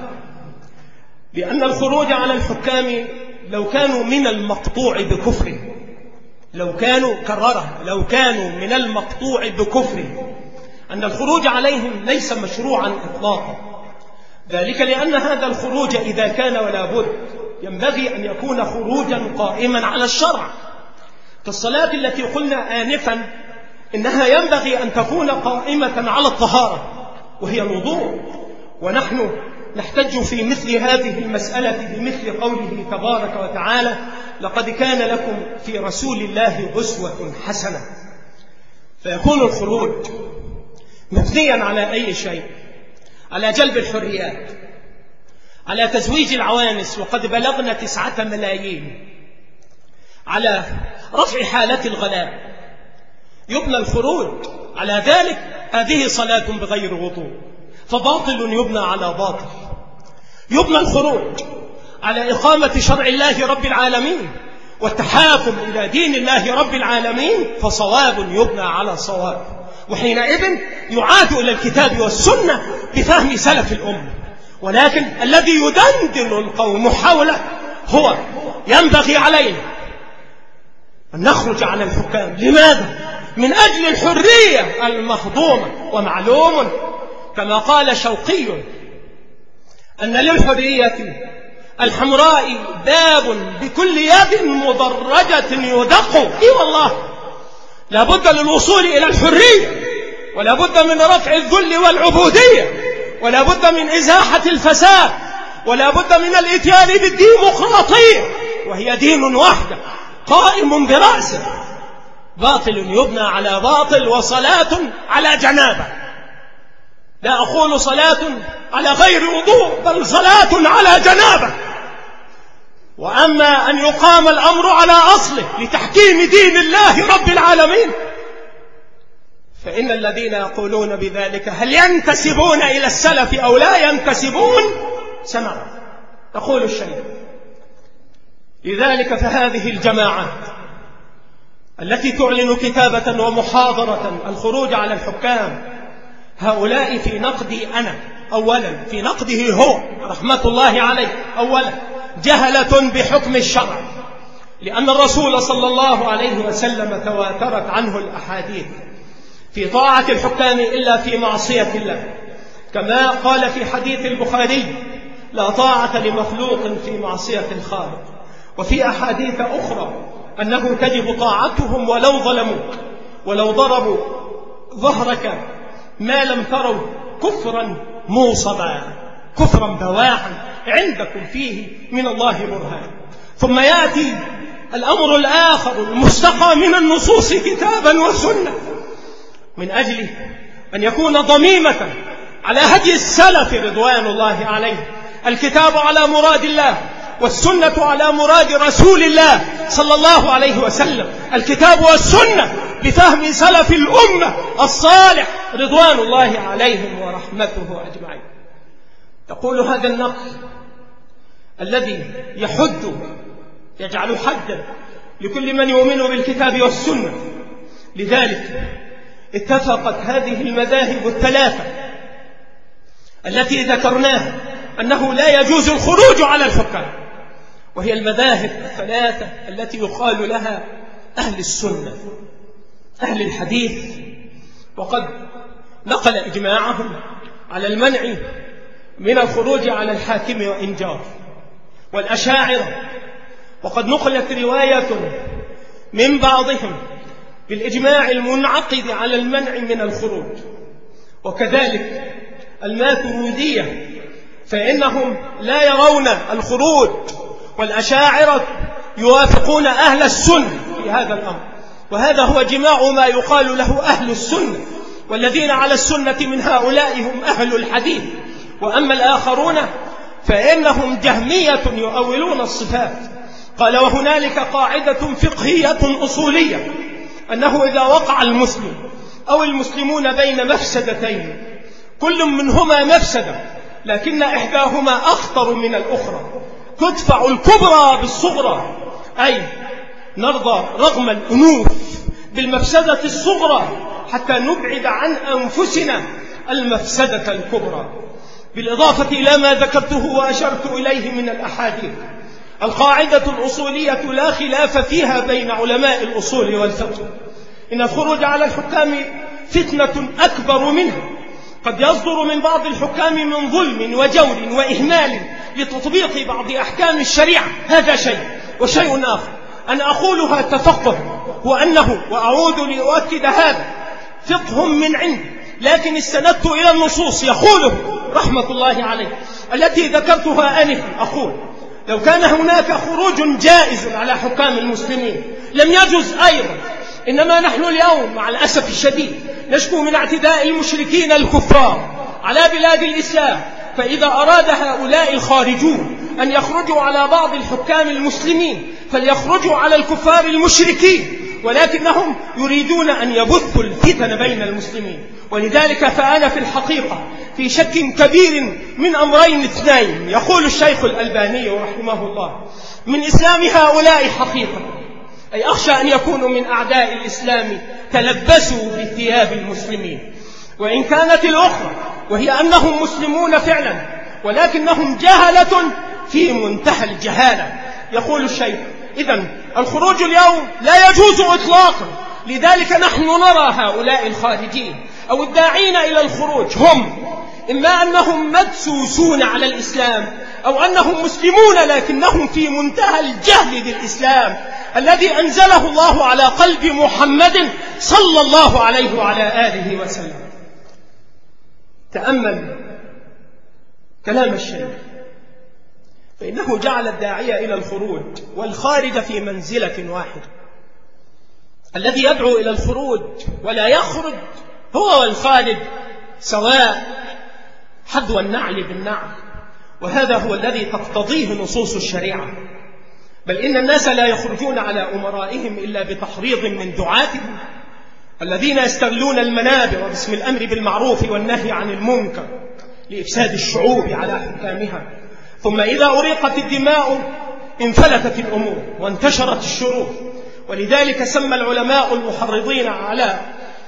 بأن الخروج على الحكام لو كانوا من المقطوع بكفر لو كانوا كررها لو كانوا من المقطوع بكفره أن الخروج عليهم ليس مشروعا إطلاقا، ذلك لأن هذا الخروج إذا كان ولا بد ينبغي أن يكون خروجا قائما على الشرع، كالصلاة التي قلنا آنفا إنها ينبغي أن تكون قائمة على الطهارة وهي الوضوء، ونحن نحتج في مثل هذه المسألة بمثل قوله تبارك وتعالى: لقد كان لكم في رسول الله أسوة حسنة. فيكون الخروج مبنيا على أي شيء؟ على جلب الحريات، على تزويج العوانس وقد بلغنا تسعة ملايين، على رفع حالة الغلاء. يبنى الخروج على ذلك. هذه صلاة بغير وضوء فباطل يبنى على باطل. يبنى الخروج على إقامة شرع الله رب العالمين والتحاكم إلى دين الله رب العالمين، فصواب يبنى على صواب، وحينئذ يعاد إلى الكتاب والسنة بفهم سلف الأمة. ولكن الذي يدندن القوم حوله هو ينبغي علينا أن نخرج على الحكام. لماذا؟ من أجل الحرية المهضومة. ومعلوم كما قال شوقي أن للحرية الحمراء باب بكل يد مدرجة يدق. إي والله لا بد للوصول إلى الحرية، ولا بد من رفع الذل والعبودية، ولا بد من إزاحة الفساد، ولا بد من الإتيان بالديمقراطية، وهي دين واحدة قائم برأسه. باطل يبنى على باطل، وصلاة على جنابة. لا أقول صلاة على غير وضوء، بل صلاة على جنابة. وأما أن يقام الأمر على أصله لتحكيم دين الله رب العالمين، فإن الذين يقولون بذلك هل ينتسبون إلى السلف أو لا ينتسبون؟ سمع تقول الشيء. لذلك فهذه الجماعات التي تعلن كتابة ومحاضرة الخروج على الحكام، هؤلاء في نقدي أنا أولا، في نقده هو رحمة الله عليه أولا، جهلة بحكم الشرع، لأن الرسول صلى الله عليه وسلم تواترت عنه الأحاديث في طاعة الحكام إلا في معصية الله، كما قال في حديث البخاري: لا طاعة لمخلوق في معصية الخالق. وفي أحاديث أخرى أنه تجب طاعتهم ولو ظلموك، ولو ضربوا ظهرك ما لم تروا كفرا موصبا، كفرا بواحا عندكم فيه من الله برهان. ثم يأتي الأمر الآخر المستقى من النصوص كتابا وسنة، من أجل أن يكون ضميمة على هدي السلف رضوان الله عليه، الكتاب على مراد الله والسنة على مراد رسول الله صلى الله عليه وسلم، الكتاب والسنة بفهم سلف الأمة الصالح رضوان الله عليهم ورحمته أجمعين. تقول هذا النقل الذي يحد يجعل حدا لكل من يؤمن بالكتاب والسنة. لذلك اتفقت هذه المذاهب الثلاثة التي ذكرناها أنه لا يجوز الخروج على الحكام، وهي المذاهب الثلاثة التي يقال لها أهل السنة أهل الحديث. وقد نقل إجماعهم على المنع من الخروج على الحاكم وإن جار، والأشاعرة وقد نقلت رواية من بعضهم بالإجماع المنعقد على المنع من الخروج، وكذلك الماتريدية فإنهم لا يرون الخروج، والأشاعرة يوافقون أهل السنة في هذا الأمر، وهذا هو جماع ما يقال له أهل السنة، والذين على السنة من هؤلاء هم أهل الحديث. وأما الآخرون فإنهم جهمية يؤولون الصفات. قال: وهنالك قاعدة فقهية أصولية أنه إذا وقع المسلم أو المسلمون بين مفسدتين كل منهما مفسدة لكن إحداهما أخطر من الأخرى تدفع الكبرى بالصغرى، أي نرضى رغم الأنوف بالمفسدة الصغرى حتى نبعد عن أنفسنا المفسدة الكبرى. بالإضافة إلى ما ذكرته وأشرت إليه من الأحاديث القاعدة الأصولية لا خلاف فيها بين علماء الأصول والفقه، إن الخروج على الحكام فتنة أكبر منها، قد يصدر من بعض الحكام من ظلم وجور وإهمال لتطبيق بعض أحكام الشريعة، هذا شيء. وشيء آخر أن أقولها تفقه، وأنه وأعود لأؤكد هذا فقه من عندي، لكن استندت إلى النصوص يقوله رحمة الله عليه التي ذكرتها آنفا. أقول لو كان هناك خروج جائز على حكام المسلمين لم يجوز أيضا، إنما نحن اليوم مع الأسف الشديد نشكو من اعتداء المشركين الكفار على بلاد الإسلام، فإذا أراد هؤلاء الخارجون أن يخرجوا على بعض الحكام المسلمين فليخرجوا على الكفار المشركين، ولكنهم يريدون أن يبثوا الفتن بين المسلمين. ولذلك فأنا في الحقيقة في شك كبير من أمرين اثنين. يقول الشيخ الألباني رحمه الله: من إسلام هؤلاء حقيقة، أي أخشى أن يكونوا من أعداء الإسلام تلبسوا بثياب المسلمين، وإن كانت الأخرى وهي أنهم مسلمون فعلا ولكنهم جهلة في منتهى الجهالة. يقول الشيخ: إذن الخروج اليوم لا يجوز إطلاقا، لذلك نحن نرى هؤلاء الخارجين أو الداعين إلى الخروج هم إما أنهم مدسوسون على الإسلام أو أنهم مسلمون لكنهم في منتهى الجهل بالإسلام الذي أنزله الله على قلب محمد صلى الله عليه وعلى آله وسلم. تأمل كلام الشيخ، فإنه جعل الداعية إلى الخروج والخارج في منزلة واحدة. الذي يدعو إلى الخروج ولا يخرج هو والخارج سواء، حذو النعل بالنعل، وهذا هو الذي تقتضيه نصوص الشريعة. بل إن الناس لا يخرجون على أمرائهم إلا بتحريض من دعاتهم الذين يستغلون المنابر باسم الأمر بالمعروف والنهي عن المنكر لإفساد الشعوب على حكامها، ثم إذا أريقت الدماء انفلتت الأمور وانتشرت الشرور. ولذلك سمى العلماء المحرضين على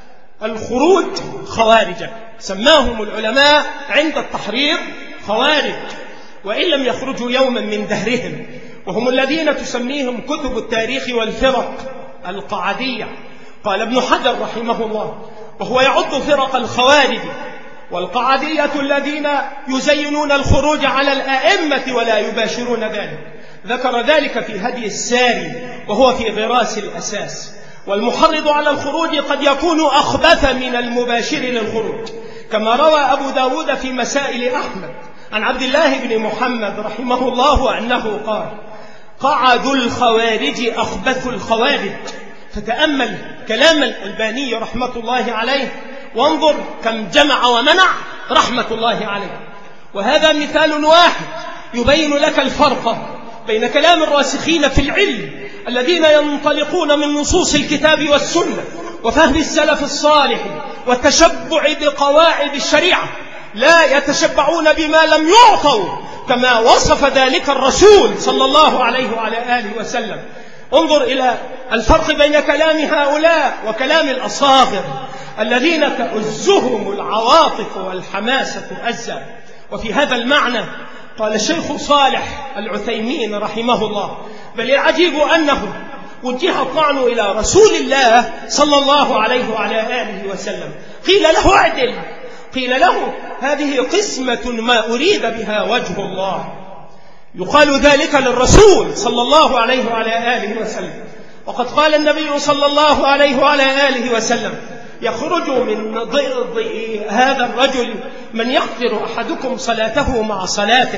الخروج خوارجا، سماهم العلماء عند التحريض خوارج، وإن لم يخرجوا يوما من دهرهم، وهم الذين تسميهم كتب التاريخ والفرق القعدية. قال ابن حجر رحمه الله وهو يعد فرق الخوارج والقعدية الذين يزينون الخروج على الأئمة ولا يباشرون ذلك، ذكر ذلك في هدي الساري وهو في غراس الأساس. والمحرض على الخروج قد يكون أخبث من المباشر للخروج، كما روى أبو داود في مسائل أحمد عن عبد الله بن محمد رحمه الله أنه قال: قعد الخوارج أخبث الخوارج. فتأمل كلام الألباني رحمة الله عليه وانظر كم جمع ومنع رحمة الله عليه. وهذا مثال واحد يبين لك الفرق بين كلام الراسخين في العلم الذين ينطلقون من نصوص الكتاب والسنة وفهم السلف الصالح والتشبع بقواعد الشريعة، لا يتشبعون بما لم يعطوا كما وصف ذلك الرسول صلى الله عليه وعلى آله وسلم. انظر إلى الفرق بين كلام هؤلاء وكلام الأصاغر الذين تؤزهم العواطف والحماسة أزا. وفي هذا المعنى قال الشيخ صالح العثيمين رحمه الله: بل العجيب أنه وجه الطعن إلى رسول الله صلى الله عليه وعلى آله وسلم، قيل له اعدل، قيل له هذه قسمة ما أريد بها وجه الله. يقال ذلك للرسول صلى الله عليه وعلى آله وسلم، وقد قال النبي صلى الله عليه وعلى آله وسلم: يخرج من ضئضئ هذا الرجل من يقدر أحدكم صلاته مع صلاته.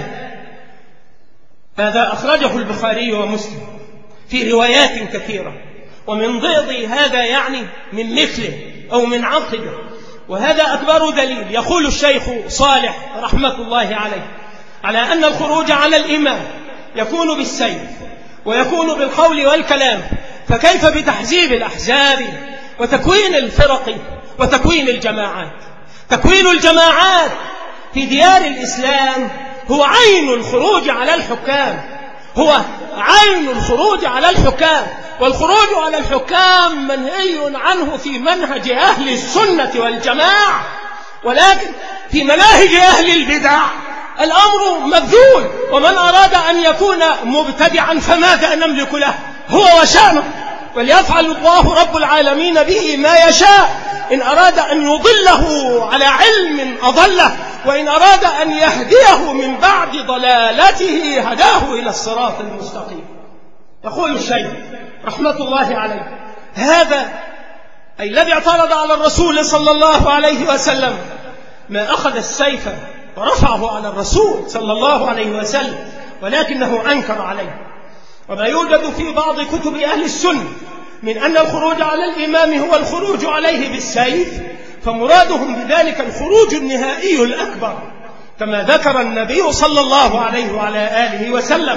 هذا أخرجه البخاري ومسلم في روايات كثيرة. ومن ضئضئ هذا يعني من مثله أو من عقبه، وهذا أكبر دليل. يقول الشيخ صالح رحمة الله عليه على أن الخروج على الإمام يكون بالسيف ويكون بالقول والكلام، فكيف بتحزيب الأحزاب وتكوين الفرق وتكوين الجماعات؟ تكوين الجماعات في ديار الإسلام هو عين الخروج على الحكام، هو عين الخروج على الحكام. والخروج على الحكام منهي عنه في منهج أهل السنة والجماعة، ولكن في مناهج أهل البدع الأمر مبذول. ومن أراد أن يكون مبتدعا فماذا نملك له؟ هو وشانه، وليفعل الله رب العالمين به ما يشاء. إن أراد أن يضله على علم أضله، وإن أراد أن يهديه من بعد ضلالته هداه إلى الصراط المستقيم. يقول الشيخ رحمة الله عليه: هذا أي الذي اعترض على الرسول صلى الله عليه وسلم ما أخذ السيف ورفعه على الرسول صلى الله عليه وسلم، ولكنه أنكر عليه. وما يوجد في بعض كتب أهل السنة من أن الخروج على الإمام هو الخروج عليه بالسيف، فمرادهم بذلك الخروج النهائي الأكبر، كما ذكر النبي صلى الله عليه وعلى آله وسلم: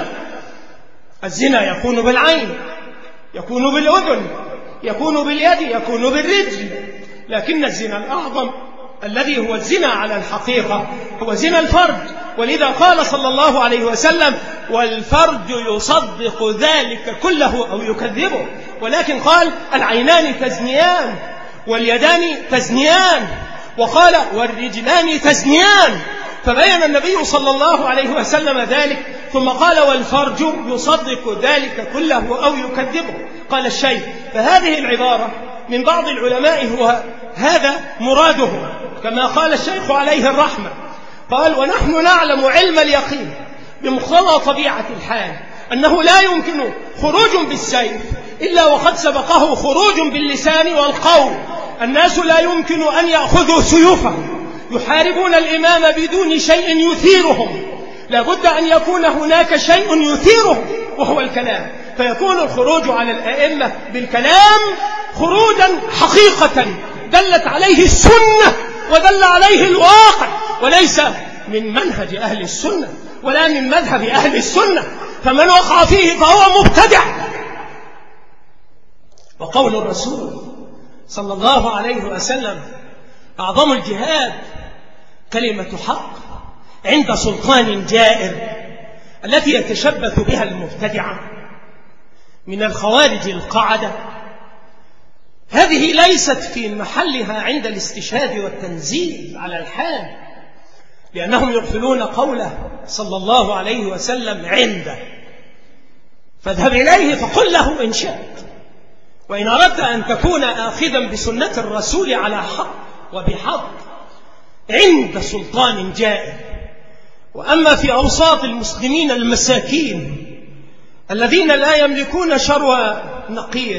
الزنا يكون بالعين، يكون بالأذن، يكون باليد، يكون بالرجل، لكن الزنا الأعظم الذي هو الزنا على الحقيقة هو زنا الفرج. ولذا قال صلى الله عليه وسلم: والفرج يصدق ذلك كله أو يكذبه. ولكن قال: العينان تزنيان، واليدان تزنيان، وقال: والرجلان تزنيان. فبين النبي صلى الله عليه وسلم ذلك، ثم قال: والفرج يصدق ذلك كله أو يكذبه. قال الشيخ: فهذه العبارة من بعض العلماء هو هذا مراده، كما قال الشيخ عليه الرحمة، قال: ونحن نعلم علم اليقين بمقتضى طبيعة الحال أنه لا يمكن خروج بالسيف إلا وقد سبقه خروج باللسان والقول. الناس لا يمكن أن يأخذوا سيوفهم يحاربون الإمام بدون شيء يثيرهم، لابد أن يكون هناك شيء يثيرهم وهو الكلام، فيكون الخروج على الأئمة بالكلام خروجا حقيقة دلت عليه السنة ودل عليه الواقع، وليس من منهج أهل السنة ولا من مذهب أهل السنة، فمن وقع فيه فهو مبتدع. وقول الرسول صلى الله عليه وسلم: أعظم الجهاد كلمة حق عند سلطان جائر، التي يتشبث بها المبتدعة من الخوارج القعدة. هذه ليست في محلها عند الاستشهاد والتنزيل على الحال، لأنهم يغفلون قوله صلى الله عليه وسلم عنده، فاذهب إليه فقل له إن شئت. وإن أردت أن تكون آخذا بسنة الرسول على حق وبحق عند سلطان جائر. وأما في أوساط المسلمين المساكين الذين لا يملكون شروى نقير،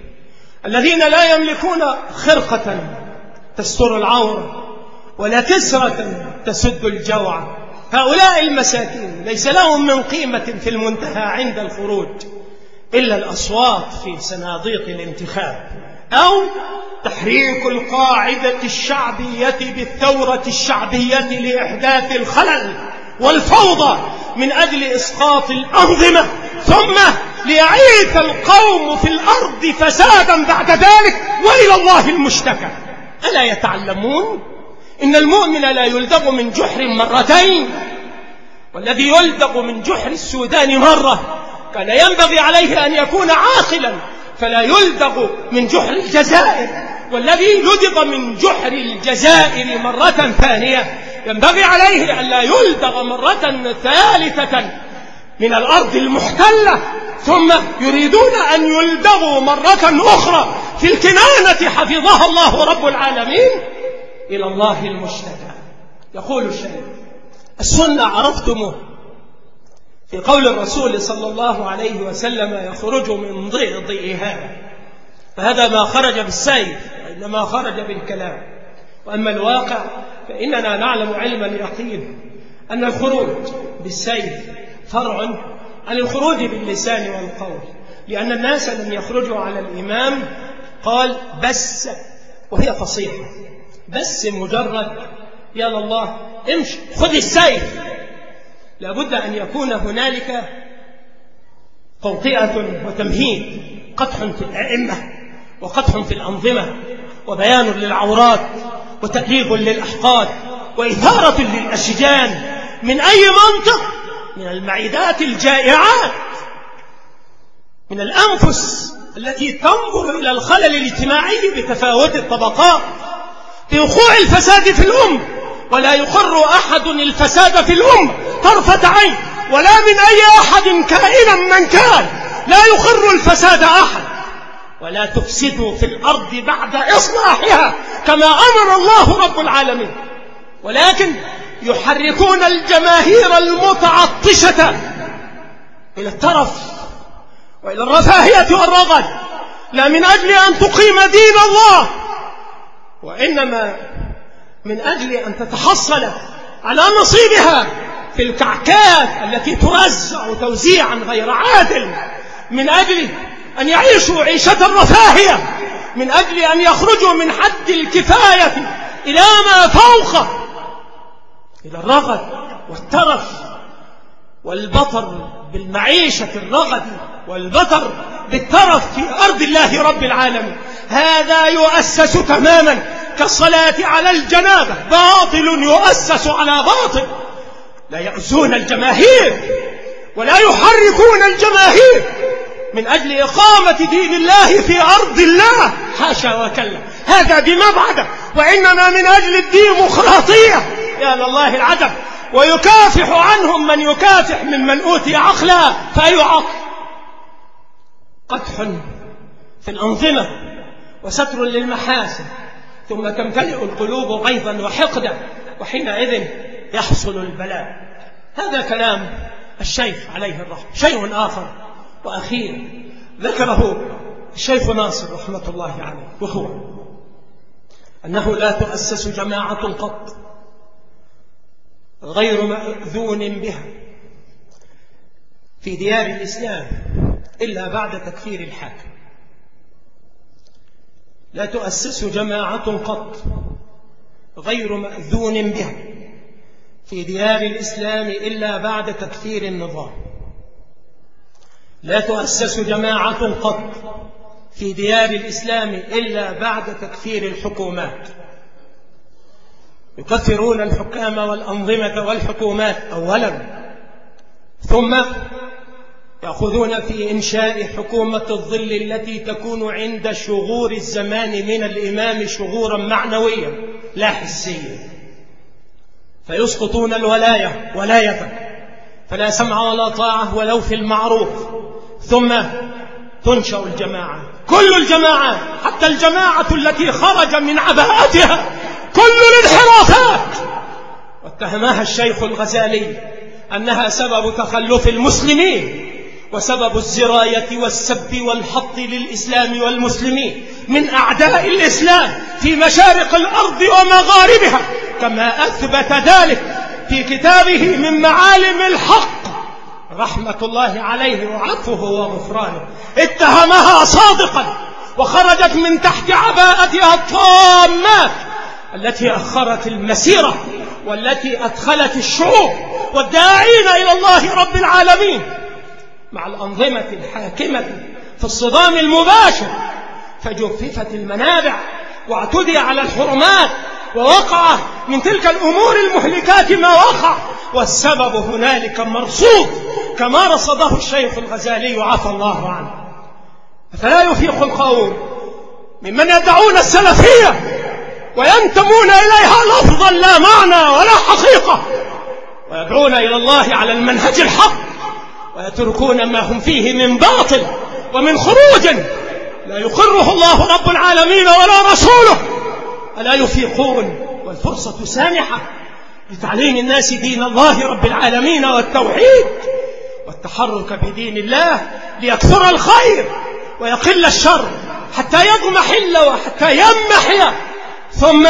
الذين لا يملكون خرقة تستر العورة ولا كسرة تسد الجوع، هؤلاء المساكين ليس لهم من قيمة في المنتهى عند الخروج إلا الأصوات في صناديق الانتخاب، أو تحريك القاعدة الشعبية بالثورة الشعبية لإحداث الخلل والفوضى من أجل إسقاط الأنظمة، ثم ليعيث القوم في الأرض فسادا بعد ذلك، وإلى الله المشتكى. ألا يتعلمون إن المؤمن لا يلدغ من جحر مرتين، والذي يلدغ من جحر السودان مرة كان ينبغي عليه أن يكون عاقلا فلا يلدغ من جحر الجزائر، والذي لدغ من جحر الجزائر مرة ثانية ينبغي عليه أن لا يلدغ مرة ثالثة من الأرض المحتلة، ثم يريدون أن يلدغوا مرة أخرى في الكنانة حفظها الله رب العالمين. إلى الله المشتكى. يقول الشيخ: السنة عرفتموه في قول الرسول صلى الله عليه وسلم: يخرج من ضئضئها، فهذا ما خرج بالسيف وإنما خرج بالكلام. وأما الواقع فإننا نعلم علم اليقين أن الخروج بالسيف فرع عن الخروج باللسان والقول، لأن الناس لم يخرجوا على الإمام قال بس، وهي فصيحة، بس مجرد يا الله امشي خذ السيف. لابد أن يكون هنالك توطئة وتمهيد، قدح في الأئمة وقدح في الأنظمة وبيان للعورات وتأليف للأحقاد وإثارة للأشجان من أي منطق، من المعدات الجائعات، من الأنفس التي تنظر إلى الخلل الاجتماعي بتفاوت الطبقات، بوقوع الفساد في الأمة ولا يقر أحد الفساد في الأمة طرفة عين، ولا من أي أحد كائنا من كان، لا يقر الفساد أحد. ولا تفسدوا في الأرض بعد إصلاحها كما أمر الله رب العالمين، ولكن يحركون الجماهير المتعطشة إلى الترف وإلى الرفاهية والرغد، لا من أجل أن تقيم دين الله، وإنما من أجل أن تتحصل على نصيبها في الكعكات التي توزع توزيعا غير عادل، من أجل أن يعيشوا عيشة الرفاهية، من أجل أن يخرجوا من حد الكفاية إلى ما فوقه، إلى الرغد والترف والبطر بالمعيشة الرغد والبطر بالترف في أرض الله رب العالمين. هذا يؤسس تماما كالصلاة على الجنابة، باطل يؤسس على باطل. لا يأذون الجماهير ولا يحركون الجماهير من أجل إقامة دين الله في أرض الله، حاشا وكلا، هذا بمبعده، وإنما من أجل الديمقراطية. يا لله العجب. ويكافح عنهم من يكافح ممن أوتي عقلا، فأي عقل؟ قدح في الأنظمة وستر للمحاسن، ثم تمتلئ القلوب غيظا وحقدا، وحينئذ يحصل البلاء. هذا كلام الشيخ عليه الرحمة. شيء آخر وأخير ذكره الشيخ ناصر رحمة الله عليه، وهو أنه لا تؤسس جماعة قط غير مأذون بها في ديار الإسلام إلا بعد تكفير الحاكم. لا تؤسس جماعة قط غير مأذون بها في ديار الإسلام إلا بعد تكفير النظام. لا تؤسس جماعة قط في ديار الإسلام إلا بعد تكفير الحكومات. يكفرون الحكام والأنظمة والحكومات أولا، ثم يأخذون في إنشاء حكومة الظل التي تكون عند شغور الزمان من الإمام شغورا معنويا لا حسيا، فيسقطون الولاية ولاية، فلا سمع ولا طاعة ولو في المعروف. ثم تنشأ الجماعة، كل الجماعات، حتى الجماعة التي خرج من عباءتها كل الانحرافات، واتهمها الشيخ الغزالي أنها سبب تخلف المسلمين وسبب الزراية والسب والحط للإسلام والمسلمين من أعداء الإسلام في مشارق الأرض ومغاربها، كما أثبت ذلك في كتابه من معالم الحق رحمة الله عليه وعفوه وغفرانه. اتهمها صادقا، وخرجت من تحت عباءتها الطامات التي أخرت المسيرة والتي أدخلت الشعوب والداعين إلى الله رب العالمين مع الأنظمة الحاكمة في الصدام المباشر، فجففت المنابع واعتدي على الحرمات، ووقع من تلك الأمور المهلكات ما وقع، والسبب هنالك مرصود كما رصده الشيخ الغزالي عفى الله عنه. فلا يفيق القوم ممن يدعون السلفية وينتمون إليها لفظا لا معنى ولا حقيقة، ويدعون إلى الله على المنهج الحق، ويتركون ما هم فيه من باطل ومن خروج لا يقره الله رب العالمين ولا رسوله. ألا يفيقون؟ والفرصة سانحة لتعليم الناس دين الله رب العالمين والتوحيد والتحرك بدين الله ليكثر الخير ويقل الشر حتى يضمحل وحتى يمحي، ثم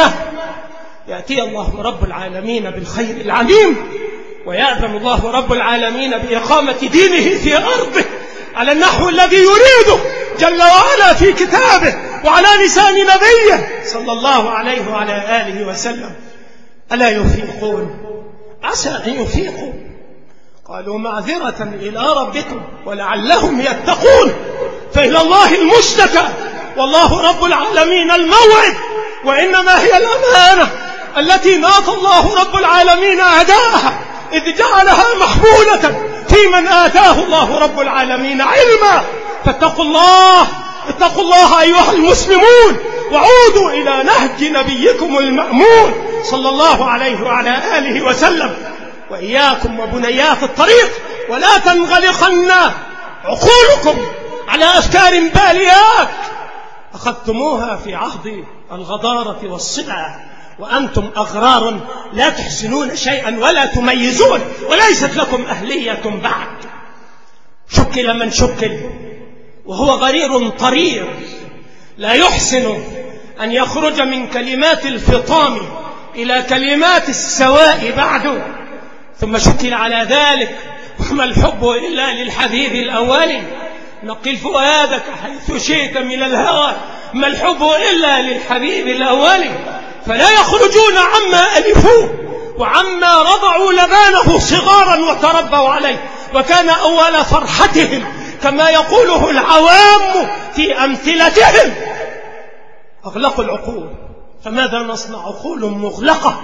يأتي الله رب العالمين بالخير العميم، ويأذن الله رب العالمين بإقامة دينه في أرضه على النحو الذي يريده جل وعلا في كتابه وعلى لسان نبيه صلى الله عليه وعلى آله وسلم. ألا يفيقون؟ عسى أن يفيقوا. قالوا معذرة إلى ربكم ولعلهم يتقون، فإلى الله المشتكى والله رب العالمين الموعد، وإنما هي الأمانة التي ناط الله رب العالمين أداءها إذ جعلها محمولة في من آتاه الله رب العالمين علما. فاتقوا الله، اتقوا الله أيها المسلمون، وعودوا إلى نهج نبيكم المأمون صلى الله عليه وعلى آله وسلم: وإياكم وبنيات الطريق، ولا تنغلقن عقولكم على أفكار باليات أخذتموها في عهد الغضارة والصبا، وأنتم أغرار لا تحسنون شيئا ولا تميزون، وليست لكم أهلية بعد. شكل من شكل وهو غرير طرير، لا يحسن أن يخرج من كلمات الفطام إلى كلمات السواء بعد. ثم شكل على ذلك: وما الحب إلا للحبيب الأول، نقل فؤادك حيث شئت من الهوى، ما الحب إلا للحبيب الأول. فلا يخرجون عما ألفوه وعما رضعوا لبانه صغارا وتربوا عليه، وكان أول فرحتهم كما يقوله العوام في أمثلتهم: أغلقوا العقول. فماذا نصنع؟ عقول مغلقة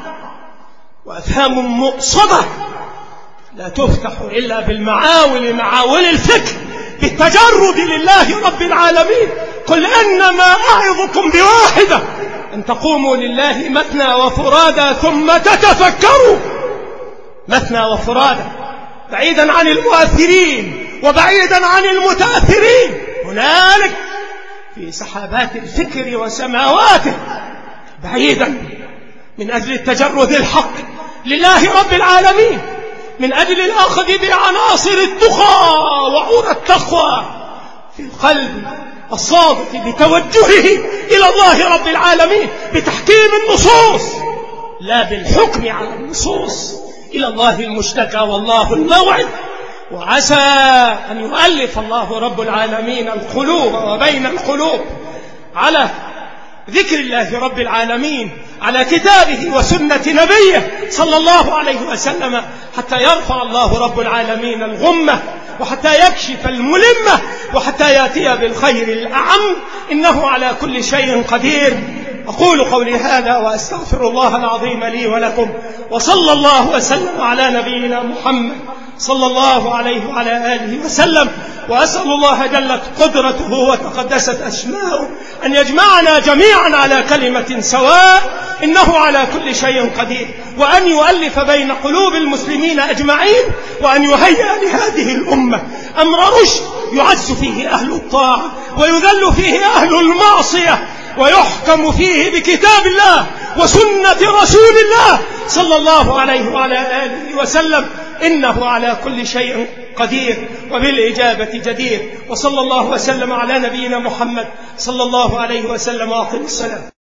وأفهام مؤصدة لا تفتح إلا بالمعاول، معاول الفكر، بالتجرد لله رب العالمين. قل إنما أعظكم بواحدة: أن تقوموا لله مثنى وفرادى ثم تتفكروا. مثنى وفرادى، بعيدا عن المؤثرين وبعيدا عن المتأثرين. هنالك في سحابات الفكر وسماواته، بعيدا من أجل التجرد الحق لله رب العالمين، من أجل الأخذ بعناصر التقى وعور التقوى في القلب الصادق، بتوجهه إلى الله رب العالمين بتحكيم النصوص لا بالحكم على النصوص. إلى الله المشتكى والله الموعد. وعسى أن يؤلف الله رب العالمين القلوب وبين القلوب على ذكر الله رب العالمين، على كتابه وسنة نبيه صلى الله عليه وسلم، حتى يرفع الله رب العالمين الغمة، وحتى يكشف الملمة، وحتى يأتي بالخير الأعم، إنه على كل شيء قدير. أقول قولي هذا وأستغفر الله العظيم لي ولكم، وصلى الله وسلم على نبينا محمد صلى الله عليه وعلى آله وسلم. وأسأل الله جلت قدرته وتقدست أسماؤه أن يجمعنا جميعا على كلمة سواء، إنه على كل شيء قدير، وأن يؤلف بين قلوب المسلمين أجمعين، وأن يهيئ لهذه الأمة أمر رشد يعز فيه أهل الطاعة ويذل فيه أهل المعصية، ويحكم فيه بكتاب الله وسنة رسول الله صلى الله عليه وعلى آله وسلم، إنه على كل شيء قدير وبالإجابة جدير. وصلى الله وسلم على نبينا محمد صلى الله عليه وسلم. وأقم الصلاة.